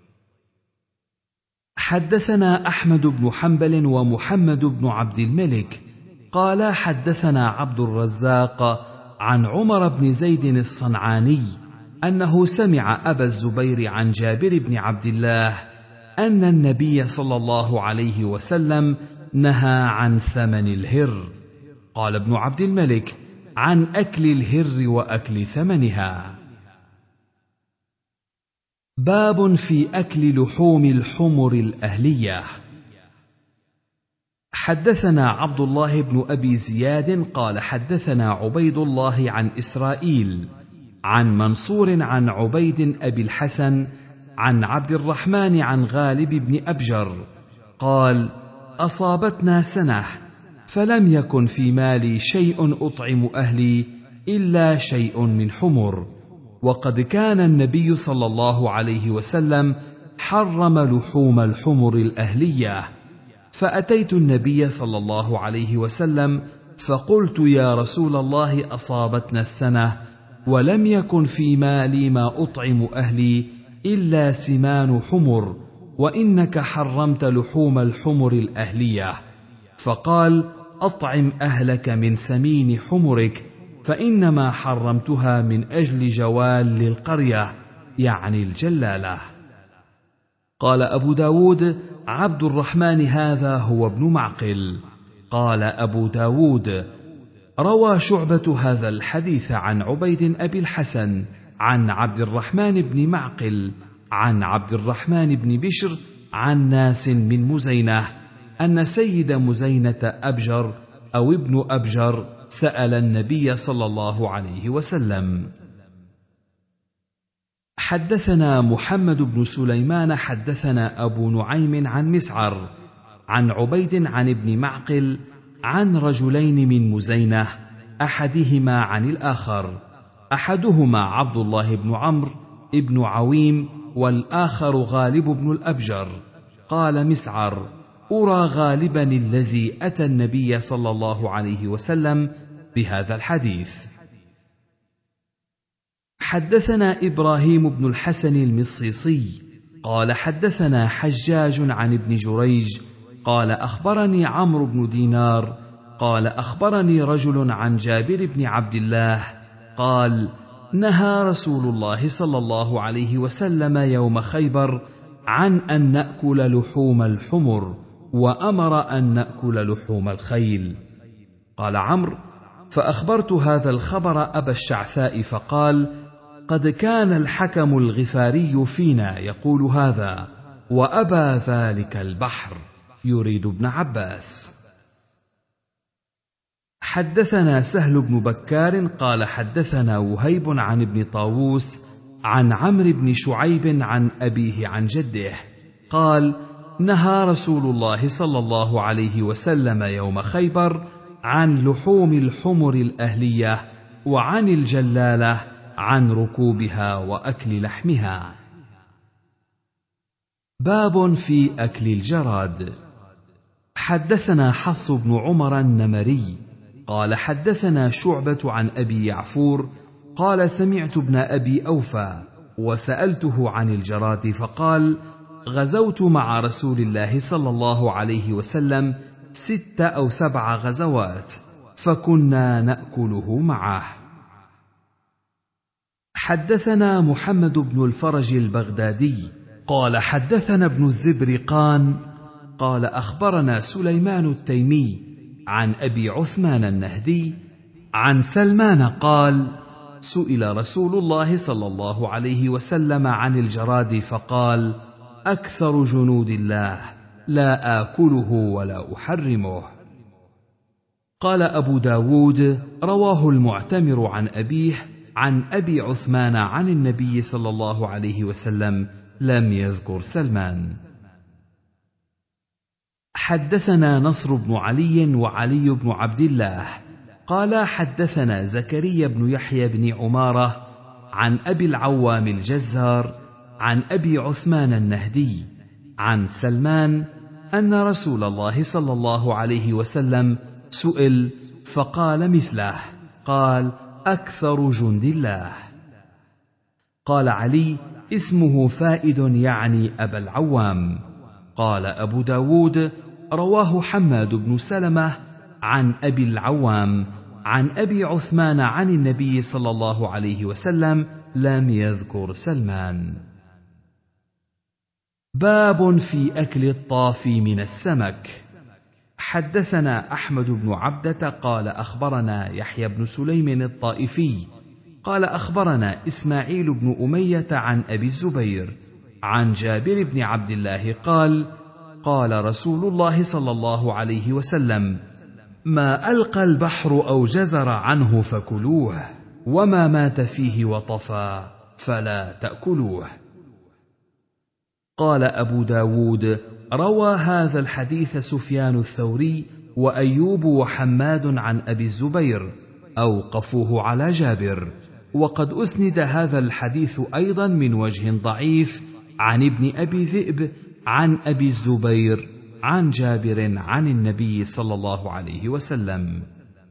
حدثنا أحمد بن حنبل ومحمد بن عبد الملك قال حدثنا عبد الرزاق عن عمر بن زيد الصنعاني أنه سمع أبا الزبير عن جابر بن عبد الله أن النبي صلى الله عليه وسلم نهى عن ثمن الهر. قال ابن عبد الملك: عن أكل الهر وأكل ثمنها. باب في أكل لحوم الحمر الأهلية. حدثنا عبد الله بن أبي زياد قال حدثنا عبيد الله عن إسرائيل عن منصور عن عبيد أبي الحسن عن عبد الرحمن عن غالب بن أبجر قال: أصابتنا سنة فلم يكن في مالي شيء أطعم أهلي إلا شيء من حمر، وقد كان النبي صلى الله عليه وسلم حرم لحوم الحمر الأهلية، فأتيت النبي صلى الله عليه وسلم فقلت: يا رسول الله، أصابتنا السنة ولم يكن في مالي ما أطعم أهلي إلا سمان حمر، وإنك حرمت لحوم الحمر الأهلية. فقال: أطعم أهلك من سمين حمرك، فإنما حرمتها من أجل جوال للقرية، يعني الجلالة. قال أبو داود: عبد الرحمن هذا هو ابن معقل. قال أبو داود: روى شعبة هذا الحديث عن عبيد أبي الحسن عن عبد الرحمن بن معقل عن عبد الرحمن بن بشر عن ناس من مزينة أن سيد مزينة أبجر أو ابن أبجر سأل النبي صلى الله عليه وسلم. حدثنا محمد بن سليمان حدثنا أبو نعيم عن مسعر عن عبيد عن ابن معقل عن رجلين من مزينة، أحدهما عن الآخر، أحدهما عبد الله بن عمرو ابن عويم والآخر غالب بن الأبجر. قال مسعر: أرى غالبا الذي أتى النبي صلى الله عليه وسلم بهذا الحديث. حدثنا إبراهيم بن الحسن المصيصي قال حدثنا حجاج عن ابن جريج قال أخبرني عمرو بن دينار قال أخبرني رجل عن جابر بن عبد الله قال: نهى رسول الله صلى الله عليه وسلم يوم خيبر عن أن نأكل لحوم الحمر، وأمر أن نأكل لحوم الخيل. قال عمرو: فأخبرت هذا الخبر أبا الشعثاء فقال: قد كان الحكم الغفاري فينا يقول هذا، وأبى ذلك البحر، يريد ابن عباس. حدثنا سهل بن بكار قال حدثنا وهيب عن ابن طاووس عن عمرو بن شعيب عن أبيه عن جده قال: نهى رسول الله صلى الله عليه وسلم يوم خيبر عن لحوم الحمر الأهلية وعن الجلالة عن ركوبها وأكل لحمها. باب في أكل الجراد. حدثنا حفص بن عمر النمري قال حدثنا شعبة عن أبي يعفور قال: سمعت ابن أبي أوفى وسألته عن الجراد فقال: غزوت مع رسول الله صلى الله عليه وسلم ست أو سبع غزوات، فكنا نأكله معه. حدثنا محمد بن الفرج البغدادي قال حدثنا ابن الزبرقان قال أخبرنا سليمان التيمي عن أبي عثمان النهدي عن سلمان قال: سئل رسول الله صلى الله عليه وسلم عن الجراد فقال: أكثر جنود الله، لا آكله ولا أحرمه. قال أبو داود: رواه المعتمر عن أبيه عن أبي عثمان عن النبي صلى الله عليه وسلم، لم يذكر سلمان. حدثنا نصر بن علي وعلي بن عبد الله قال حدثنا زكريا بن يحيى بن عمارة عن أبي العوام الجزار عن أبي عثمان النهدي عن سلمان أن رسول الله صلى الله عليه وسلم سئل فقال مثله، قال: أكثر جند الله. قال علي: اسمه فائد يعني أبا العوام. قال أبو داود: رواه حماد بن سلمة عن أبي العوام عن أبي عثمان عن النبي صلى الله عليه وسلم، لم يذكر سلمان. باب في أكل الطافي من السمك. حدثنا أحمد بن عبدة قال أخبرنا يحيى بن سليم الطائفي قال أخبرنا إسماعيل بن أمية عن أبي الزبير عن جابر بن عبد الله قال: قال رسول الله صلى الله عليه وسلم: ما ألقى البحر أو جزر عنه فكلوه، وما مات فيه وطفى فلا تأكلوه. قال أبو داود: روى هذا الحديث سفيان الثوري وأيوب وحماد عن أبي الزبير، أوقفوه على جابر، وقد أسند هذا الحديث أيضا من وجه ضعيف عن ابن أبي ذئب عن أبي الزبير عن جابر عن النبي صلى الله عليه وسلم.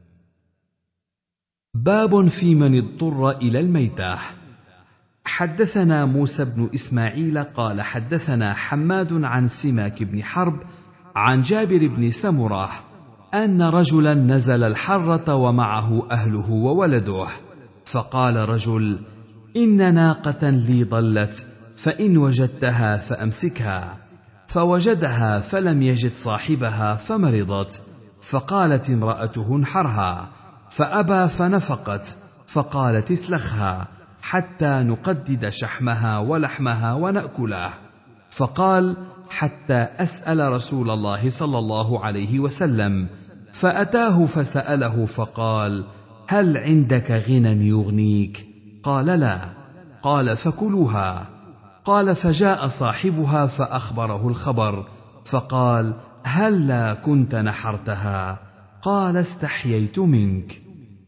باب في من اضطر إلى الميتة. حدثنا موسى بن إسماعيل قال حدثنا حماد عن سماك بن حرب عن جابر بن سمرة أن رجلا نزل الحرة ومعه أهله وولده، فقال رجل: إن ناقة لي ضلت، فإن وجدتها فأمسكها. فوجدها فلم يجد صاحبها فمرضت، فقالت امرأته: انحرها، فأبى فنفقت، فقالت: اسلخها حتى نقدد شحمها ولحمها ونأكله. فقال: حتى أسأل رسول الله صلى الله عليه وسلم، فأتاه فسأله فقال: هل عندك غنى يغنيك؟ قال: لا. قال: فكلوها. قال: فجاء صاحبها فأخبره الخبر، فقال: هلا كنت نحرتها؟ قال: استحييت منك.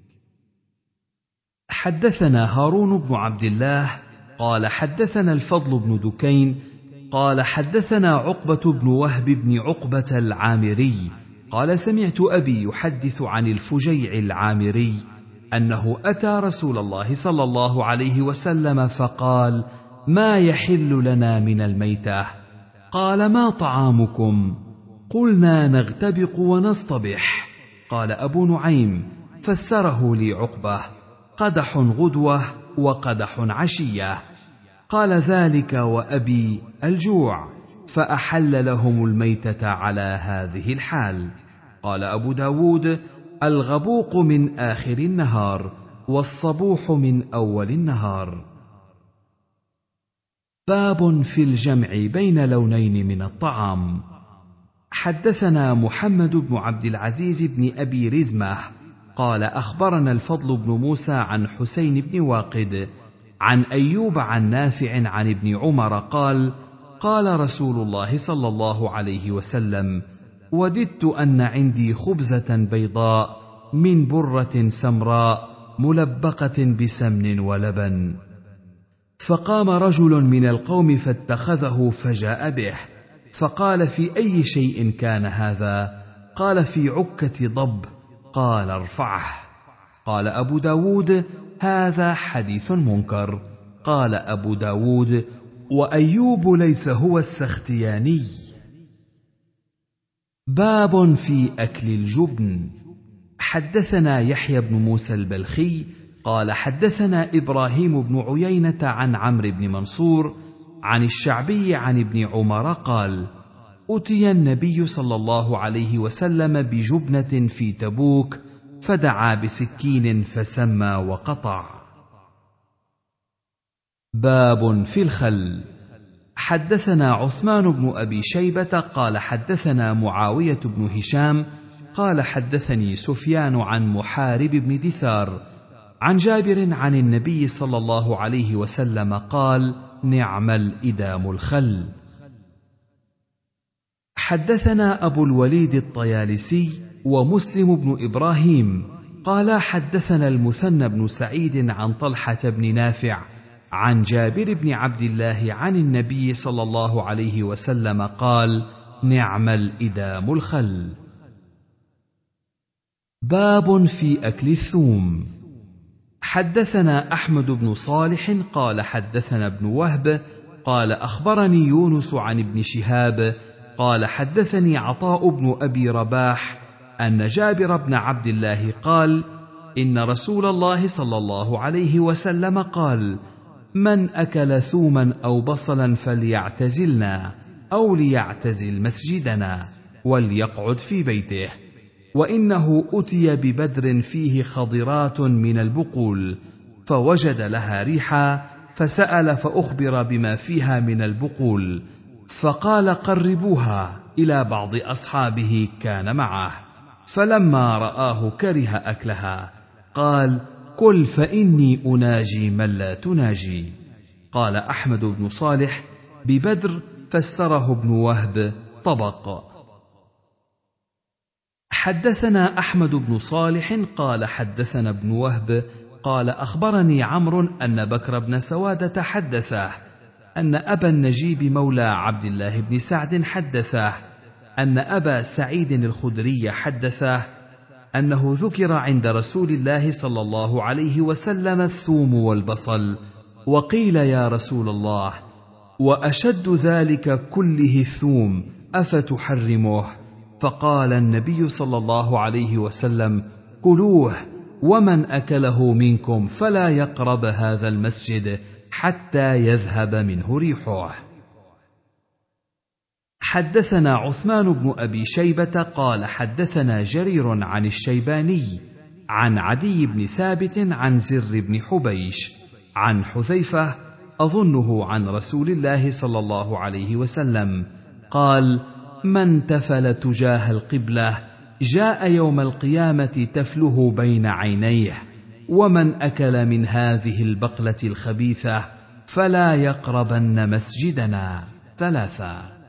حدثنا هارون بن عبد الله قال حدثنا الفضل بن دكين قال حدثنا عقبة بن وهب بن عقبة العامري قال: سمعت أبي يحدث عن الفجيع العامري أنه أتى رسول الله صلى الله عليه وسلم فقال: ما يحل لنا من الميتة؟ قال: ما طعامكم؟ قلنا: نغتبق ونصطبح. قال أبو نعيم: فسره لي عقبة: قدح غدوة وقدح عشية. قال: ذلك وأبي الجوع، فأحل لهم الميتة على هذه الحال. قال أبو داود: الغبوق من آخر النهار، والصبوح من أول النهار. باب في الجمع بين لونين من الطعام. حدثنا محمد بن عبد العزيز بن أبي رزمة قال أخبرنا الفضل بن موسى عن حسين بن واقد عن أيوب عن نافع عن ابن عمر قال: قال رسول الله صلى الله عليه وسلم: وددت أن عندي خبزة بيضاء من برة سمراء ملبقة بسمن ولبن. فقام رجل من القوم فاتخذه فجاء به، فقال: في أي شيء كان هذا؟ قال: في عكة ضب. قال: ارفعه. قال أبو داود: هذا حديث منكر. قال أبو داود: وأيوب ليس هو السختياني. باب في أكل الجبن. حدثنا يحيى بن موسى البلخي قال حدثنا إبراهيم بن عيينة عن عمرو بن منصور عن الشعبي عن ابن عمر قال: أتي النبي صلى الله عليه وسلم بجبنة في تبوك، فدعا بسكين فسمى وقطع. باب في الخل. حدثنا عثمان بن أبي شيبة قال حدثنا معاوية بن هشام قال حدثني سفيان عن محارب بن دثار عن جابر عن النبي صلى الله عليه وسلم قال: نعم الإدام الخل. حدثنا أبو الوليد الطيالسي ومسلم بن إبراهيم قال حدثنا المثنى بن سعيد عن طلحة بن نافع عن جابر بن عبد الله عن النبي صلى الله عليه وسلم قال: نعم الإدام الخل. باب في أكل الثوم. حدثنا أحمد بن صالح قال حدثنا ابن وهب قال أخبرني يونس عن ابن شهاب قال حدثني عطاء بن أبي رباح أن جابر بن عبد الله قال: إن رسول الله صلى الله عليه وسلم قال: من أكل ثوما أو بصلا فليعتزلنا أو ليعتزل مسجدنا وليقعد في بيته، وإنه أتي ببدر فيه خضرات من البقول فوجد لها ريحا فسأل فأخبر بما فيها من البقول، فقال: قربوها إلى بعض أصحابه كان معه، فلما رآه كره أكلها قال: كل فإني أناجي من لا تناجي. قال أحمد بن صالح: ببدر فسره ابن وهب طبق. حدثنا أحمد بن صالح قال حدثنا ابن وهب قال أخبرني عمرو أن بكر بن سوادة حدثه أن أبا النجيب مولى عبد الله بن سعد حدثه أن أبا سعيد الخدري حدثه أنه ذكر عند رسول الله صلى الله عليه وسلم الثوم والبصل، وقيل: يا رسول الله، وأشد ذلك كله الثوم أفتحرمه؟ فقال النبي صلى الله عليه وسلم: كلوه، ومن أكله منكم فلا يقرب هذا المسجد حتى يذهب منه ريحه. حدثنا عثمان بن أبي شيبة قال حدثنا جرير عن الشيباني عن عدي بن ثابت عن زر بن حبيش عن حذيفة أظنه عن رسول الله صلى الله عليه وسلم قال: من تفل تجاه القبلة جاء يوم القيامة تفله بين عينيه، ومن أكل من هذه البقلة الخبيثة فلا يقربن مسجدنا. ثلاثة.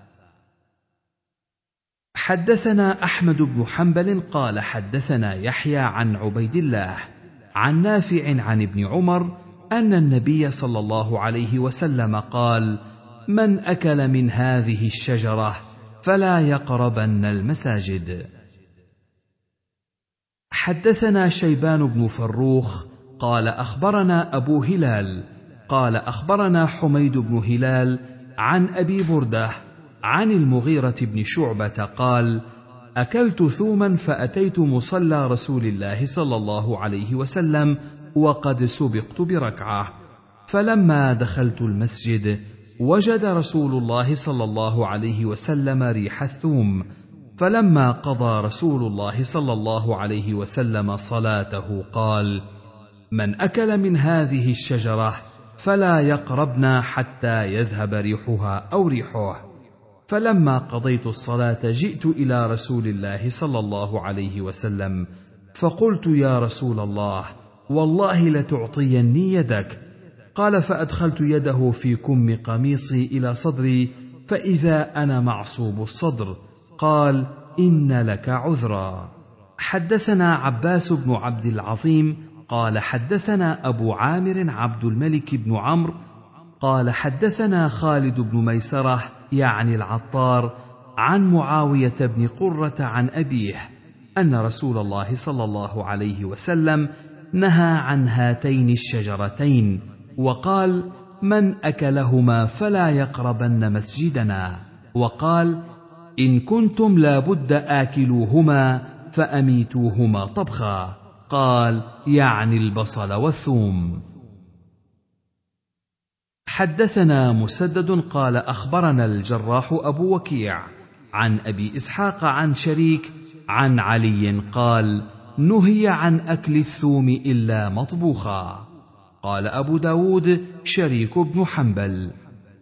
حدثنا أحمد بن حنبل قال حدثنا يحيى عن عبيد الله عن نافع عن ابن عمر أن النبي صلى الله عليه وسلم قال: من أكل من هذه الشجرة فلا يقربن المساجد. حدثنا شيبان بن فروخ قال أخبرنا أبو هلال قال أخبرنا حميد بن هلال عن أبي بردة عن المغيرة بن شعبة قال: أكلت ثوما فأتيت مصلى رسول الله صلى الله عليه وسلم وقد سبقت بركعة، فلما دخلت المسجد وجد رسول الله صلى الله عليه وسلم ريح الثوم، فلما قضى رسول الله صلى الله عليه وسلم صلاته قال: من أكل من هذه الشجرة فلا يقربنا حتى يذهب ريحها أو ريحه. فلما قضيت الصلاة جئت إلى رسول الله صلى الله عليه وسلم فقلت: يا رسول الله، والله لتعطيني يدك. قال: فأدخلت يده في كم قميصي إلى صدري فإذا أنا معصوب الصدر. قال: إن لك عذرا. حدثنا عباس بن عبد العظيم قال حدثنا أبو عامر عبد الملك بن عمرو قال حدثنا خالد بن ميسرة يعني العطار عن معاوية بن قرة عن أبيه أن رسول الله صلى الله عليه وسلم نهى عن هاتين الشجرتين وقال: من أكلهما فلا يقربن مسجدنا، وقال: إن كنتم لابد آكلوهما فأميتوهما طبخا. قال: يعني البصل والثوم. حدثنا مسدد قال أخبرنا الجراح أبو وكيع عن أبي إسحاق عن شريك عن علي قال: نهي عن أكل الثوم إلا مطبوخا. قال أبو داود: شريك بن حنبل.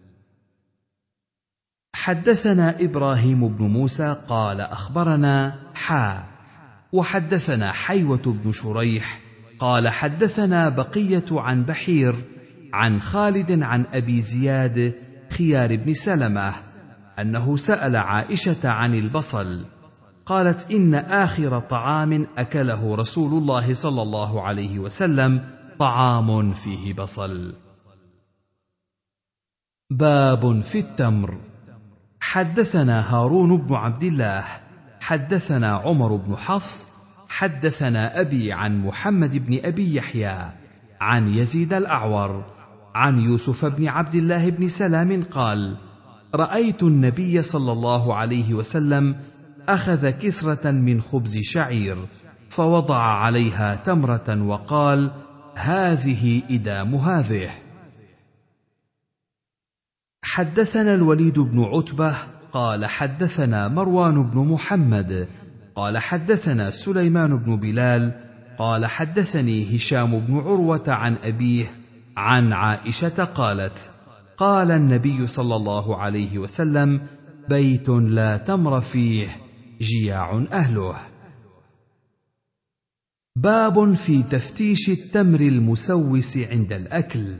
حدثنا إبراهيم بن موسى قال أخبرنا حا وحدثنا حيوة بن شريح قال حدثنا بقية عن بحير عن خالد عن أبي زياد خيار بن سلمة أنه سأل عائشة عن البصل قالت: إن آخر طعام أكله رسول الله صلى الله عليه وسلم طعام فيه بصل. باب في التمر. حدثنا هارون بن عبد الله حدثنا عمر بن حفص حدثنا أبي عن محمد بن أبي يحيى عن يزيد الأعور عن يوسف بن عبد الله بن سلام قال: رأيت النبي صلى الله عليه وسلم أخذ كسرة من خبز شعير فوضع عليها تمرة وقال: هذه إدام هذه. حدثنا الوليد بن عتبة قال حدثنا مروان بن محمد قال حدثنا سليمان بن بلال قال حدثني هشام بن عروة عن أبيه عن عائشة قالت: قال النبي صلى الله عليه وسلم: بيت لا تمر فيه جياع أهله. باب في تفتيش التمر المسوس عند الأكل.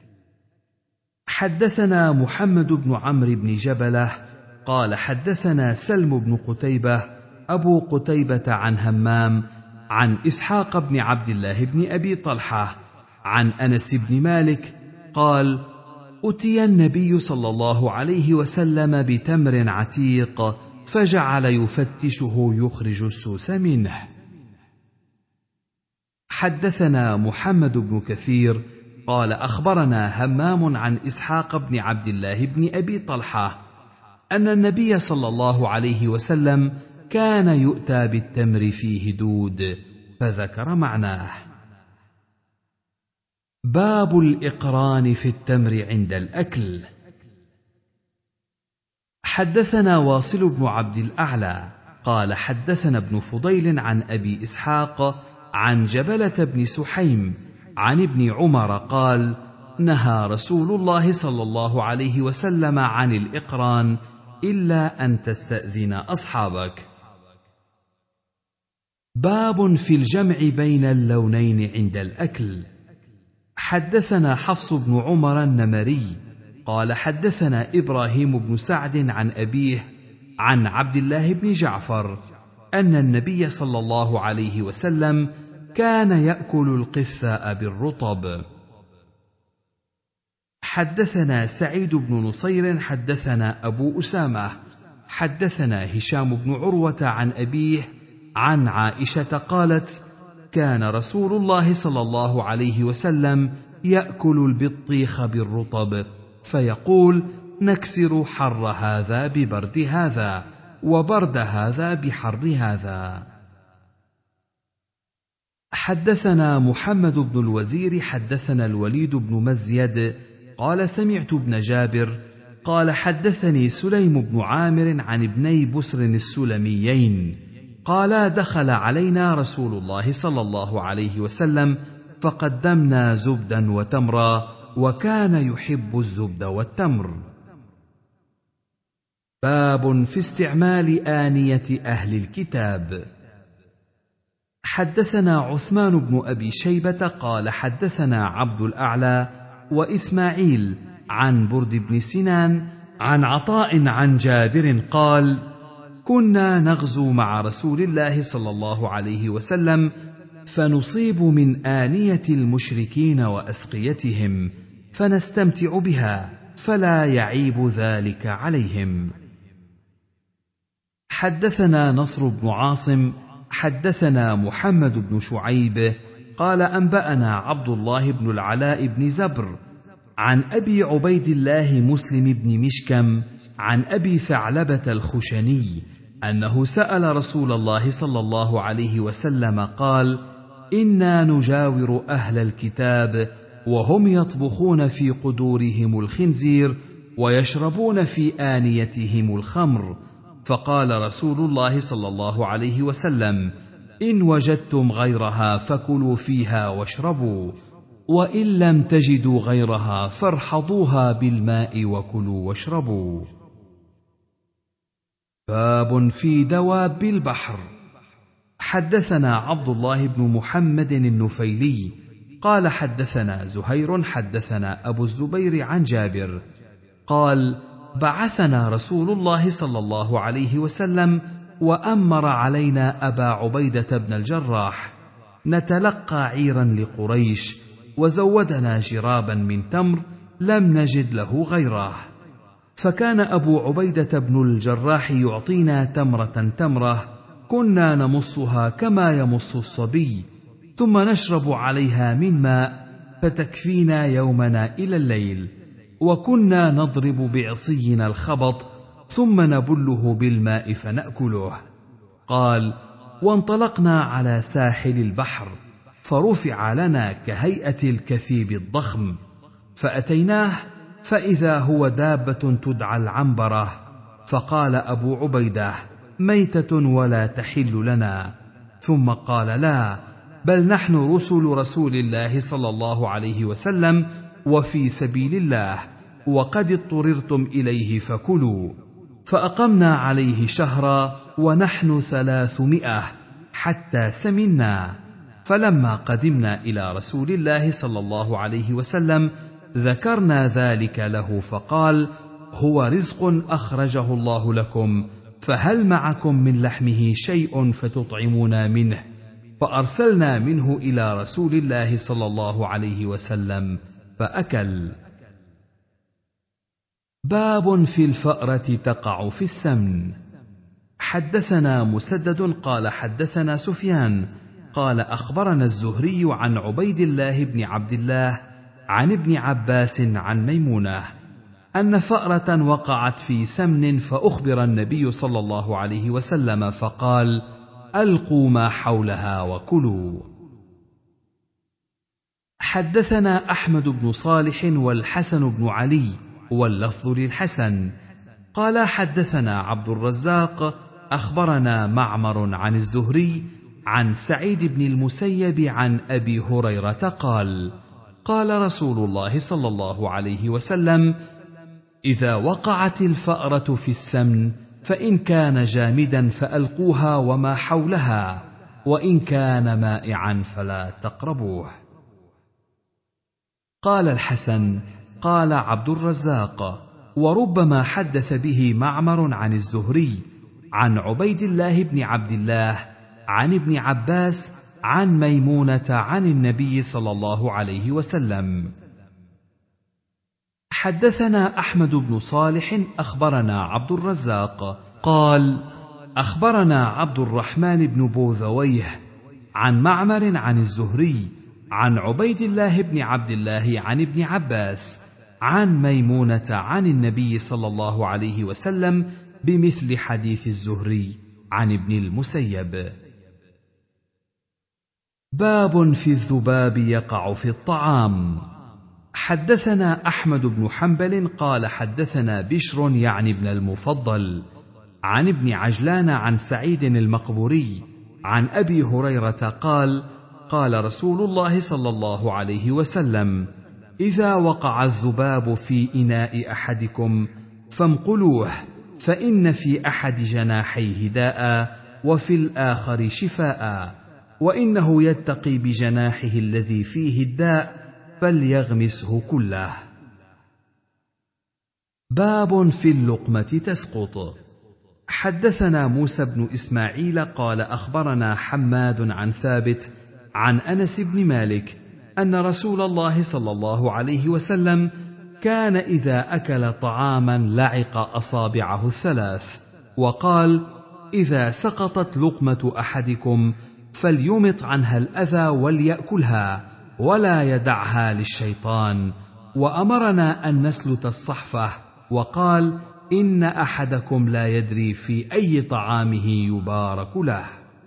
حدثنا محمد بن عمرو بن جبلة قال حدثنا سلم بن قتيبة أبو قتيبة عن همام عن إسحاق بن عبد الله بن أبي طلحة عن أنس بن مالك قال: أتي النبي صلى الله عليه وسلم بتمر عتيق فجعل يفتشه يخرج السوس منه. حدثنا محمد بن كثير قال أخبرنا همام عن إسحاق بن عبد الله بن أبي طلحة أن النبي صلى الله عليه وسلم كان يؤتى بالتمر فيه دود، فذكر معناه. باب الإقران في التمر عند الأكل. حدثنا واصل بن عبد الأعلى قال حدثنا ابن فضيل عن أبي إسحاق عن جبلة بن سحيم عن ابن عمر قال: نهى رسول الله صلى الله عليه وسلم عن الإقران إلا أن تستأذن أصحابك. باب في الجمع بين اللونين عند الأكل. حدثنا حفص بن عمر النمري قال حدثنا إبراهيم بن سعد عن أبيه عن عبد الله بن جعفر أن النبي صلى الله عليه وسلم كان يأكل القثاء بالرطب. حدثنا سعيد بن نصير حدثنا أبو أسامة حدثنا هشام بن عروة عن أبيه عن عائشة قالت: كان رسول الله صلى الله عليه وسلم يأكل البطيخ بالرطب فيقول: نكسر حر هذا ببرد هذا وبرد هذا بحر هذا. حدثنا محمد بن الوزير حدثنا الوليد بن مزيد قال سمعت ابن جابر قال حدثني سليم بن عامر عن ابني بسر السلميين قالا: دخل علينا رسول الله صلى الله عليه وسلم فقدمنا زبدا وتمرا وكان يحب الزبد والتمر. باب في استعمال آنية أهل الكتاب. حدثنا عثمان بن أبي شيبة قال حدثنا عبد الأعلى وإسماعيل عن برد بن سنان عن عطاء عن جابر قال: كنا نغزو مع رسول الله صلى الله عليه وسلم فنصيب من آنية المشركين وأسقيتهم فنستمتع بها فلا يعيب ذلك عليهم. حدثنا نصر بن عاصم حدثنا محمد بن شعيب قال أنبأنا عبد الله بن العلاء بن زبر عن أبي عبيد الله مسلم بن مشكم عن أبي ثعلبة الخشني أنه سأل رسول الله صلى الله عليه وسلم قال: إنا نجاور أهل الكتاب وهم يطبخون في قدورهم الخنزير ويشربون في آنيتهم الخمر، فقال رسول الله صلى الله عليه وسلم: إن وجدتم غيرها فكلوا فيها واشربوا، وإن لم تجدوا غيرها فارحضوها بالماء وكلوا واشربوا. باب في دواب البحر. حدثنا عبد الله بن محمد النفيلي قال حدثنا زهير حدثنا أبو الزبير عن جابر قال: بعثنا رسول الله صلى الله عليه وسلم وأمر علينا أبا عبيدة بن الجراح نتلقى عيرا لقريش، وزودنا جرابا من تمر لم نجد له غيره. فكان أبو عبيدة بن الجراح يعطينا تمرة تمرة كنا نمصها كما يمص الصبي، ثم نشرب عليها من ماء فتكفينا يومنا إلى الليل، وكنا نضرب بعصينا الخبط ثم نبله بالماء فنأكله. قال: وانطلقنا على ساحل البحر فرفع لنا كهيئة الكثيب الضخم، فأتيناه فإذا هو دابة تدعى العنبرة، فقال أبو عبيدة: ميتة ولا تحل لنا. ثم قال: لا، بل نحن رسل رسول الله صلى الله عليه وسلم وفي سبيل الله، وقد اضطررتم إليه فكلوا. فأقمنا عليه شهرا ونحن ثلاثمائة حتى سمنا. فلما قدمنا إلى رسول الله صلى الله عليه وسلم ذكرنا ذلك له، فقال: هو رزق أخرجه الله لكم، فهل معكم من لحمه شيء فتطعمون منه؟ فأرسلنا منه إلى رسول الله صلى الله عليه وسلم فأكل. باب في الفأرة تقع في السمن. حدثنا مسدد قال حدثنا سفيان قال أخبرنا الزهري عن عبيد الله بن عبد الله عن ابن عباس عن ميمونة أن فأرة وقعت في سمن، فأخبر النبي صلى الله عليه وسلم فقال: ألقوا ما حولها وكلوا. حدثنا أحمد بن صالح والحسن بن علي واللفظ للحسن قال حدثنا عبد الرزاق أخبرنا معمر عن الزهري عن سعيد بن المسيب عن أبي هريرة قال: قال رسول الله صلى الله عليه وسلم: إذا وقعت الفأرة في السمن فإن كان جامدا فألقوها وما حولها، وإن كان مائعا فلا تقربوه. قال الحسن: قال عبد الرزاق: وربما حدث به معمر عن الزهري عن عبيد الله بن عبد الله عن ابن عباس عن ميمونة عن النبي صلى الله عليه وسلم. حدثنا أحمد بن صالح أخبرنا عبد الرزاق قال: أخبرنا عبد الرحمن بن بوذويه عن معمر عن الزهري عن عبيد الله بن عبد الله عن ابن عباس عن ميمونة عن النبي صلى الله عليه وسلم بمثل حديث الزهري عن ابن المسيب. باب في الذباب يقع في الطعام. حدثنا أحمد بن حنبل قال حدثنا بشر يعني ابن المفضل عن ابن عجلان عن سعيد المقبوري عن أبي هريرة قال: قال رسول الله صلى الله عليه وسلم: إذا وقع الذباب في إناء أحدكم فامقلوه، فإن في أحد جناحيه داء وفي الآخر شفاء، وإنه يتقي بجناحه الذي فيه الداء فليغمسه كله. باب في اللقمة تسقط. حدثنا موسى بن إسماعيل قال أخبرنا حماد عن ثابت عن أنس بن مالك أن رسول الله صلى الله عليه وسلم كان إذا أكل طعاما لعق أصابعه الثلاث، وقال: إذا سقطت لقمة أحدكم فليمط عنها الأذى وليأكلها ولا يدعها للشيطان، وأمرنا أن نسلت الصحفة، وقال: إن أحدكم لا يدري في أي طعامه يبارك له.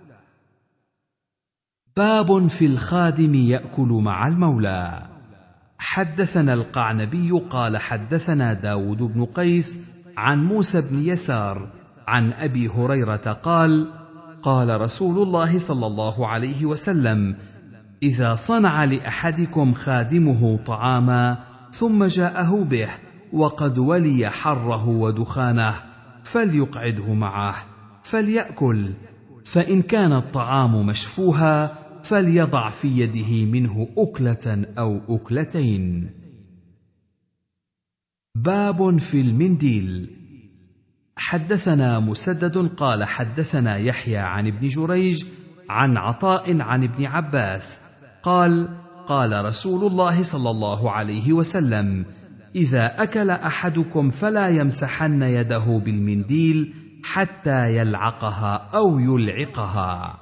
باب في الخادم يأكل مع المولى. حدثنا القعنبي قال حدثنا داود بن قيس عن موسى بن يسار عن أبي هريرة قال: قال رسول الله صلى الله عليه وسلم: إذا صنع لأحدكم خادمه طعاما ثم جاءه به وقد ولي حره ودخانه فليقعده معه فليأكل، فإن كان الطعام مشفوها فليضع في يده منه أكلة أو أكلتين. باب في المنديل. حدثنا مسدد قال حدثنا يحيى عن ابن جريج عن عطاء عن ابن عباس قال قال رسول الله صلى الله عليه وسلم: إذا أكل أحدكم فلا يمسحن يده بالمنديل حتى يلعقها أو يلعقها.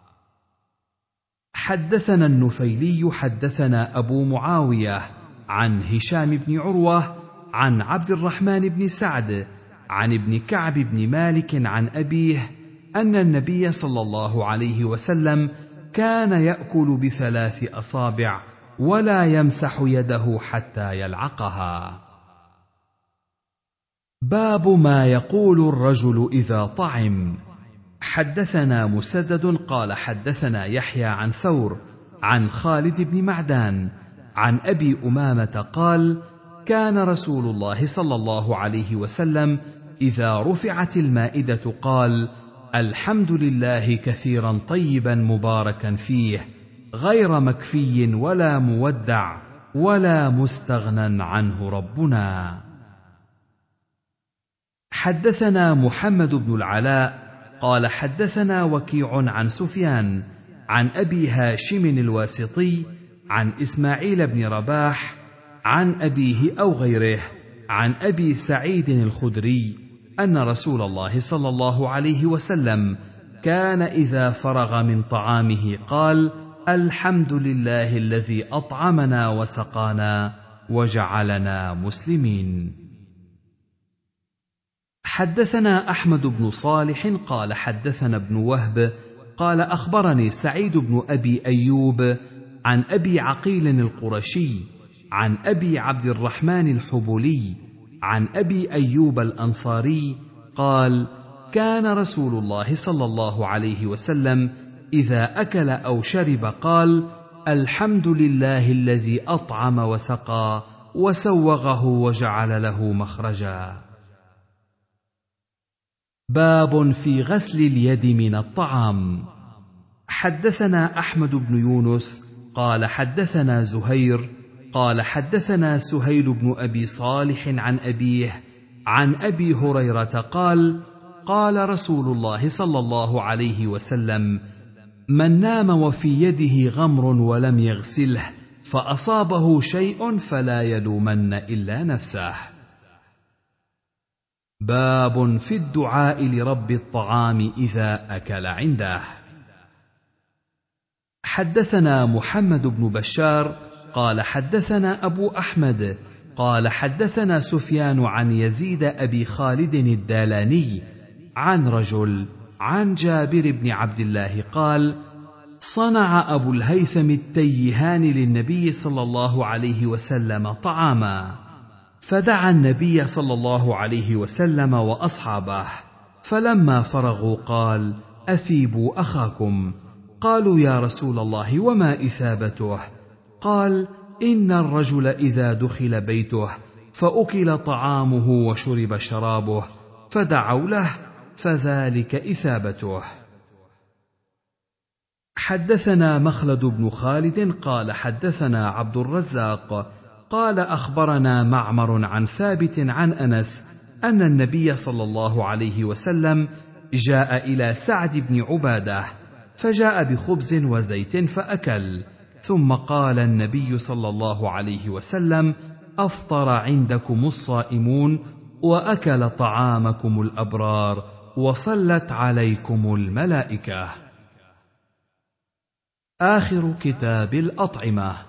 حدثنا النفيلي حدثنا أبو معاوية عن هشام بن عروة عن عبد الرحمن بن سعد عن ابن كعب بن مالك عن أبيه أن النبي صلى الله عليه وسلم كان يأكل بثلاث أصابع ولا يمسح يده حتى يلعقها. باب ما يقول الرجل إذا طعم. حدثنا مسدد قال حدثنا يحيى عن ثور عن خالد بن معدان عن أبي أمامة قال: كان رسول الله صلى الله عليه وسلم إذا رفعت المائدة قال: الحمد لله كثيرا طيبا مباركا فيه، غير مكفي ولا مودع ولا مستغنى عنه ربنا. حدثنا محمد بن العلاء قال حدثنا وكيع عن سفيان عن أبي هاشم الواسطي عن إسماعيل بن رباح عن أبيه أو غيره عن أبي سعيد الخدري أن رسول الله صلى الله عليه وسلم كان إذا فرغ من طعامه قال: الحمد لله الذي أطعمنا وسقانا وجعلنا مسلمين. حدثنا أحمد بن صالح قال حدثنا ابن وهب قال أخبرني سعيد بن أبي أيوب عن أبي عقيل القرشي عن أبي عبد الرحمن الحبولي عن أبي أيوب الأنصاري قال: كان رسول الله صلى الله عليه وسلم إذا أكل أو شرب قال: الحمد لله الذي أطعم وسقى وسوغه وجعل له مخرجا. باب في غسل اليد من الطعام. حدثنا أحمد بن يونس قال حدثنا زهير قال حدثنا سهيل بن أبي صالح عن أبيه عن أبي هريرة قال: قال رسول الله صلى الله عليه وسلم: من نام وفي يده غمر ولم يغسله فأصابه شيء فلا يلومن إلا نفسه. باب في الدعاء لرب الطعام إذا أكل عنده. حدثنا محمد بن بشار قال حدثنا أبو أحمد قال حدثنا سفيان عن يزيد أبي خالد الدالاني عن رجل عن جابر بن عبد الله قال: صنع أبو الهيثم التيهان للنبي صلى الله عليه وسلم طعاما، فدعا النبي صلى الله عليه وسلم وأصحابه، فلما فرغوا قال: أثيبوا أخاكم. قالوا: يا رسول الله وما إثابته؟ قال: إن الرجل إذا دخل بيته فأكل طعامه وشرب شرابه فدعوا له فذلك إثابته. حدثنا مخلد بن خالد قال حدثنا عبد الرزاق قال أخبرنا معمر عن ثابت عن أنس أن النبي صلى الله عليه وسلم جاء إلى سعد بن عبادة فجاء بخبز وزيت فأكل، ثم قال النبي صلى الله عليه وسلم: أفطر عندكم الصائمون وأكل طعامكم الأبرار وصلت عليكم الملائكة. آخر كتاب الأطعمة.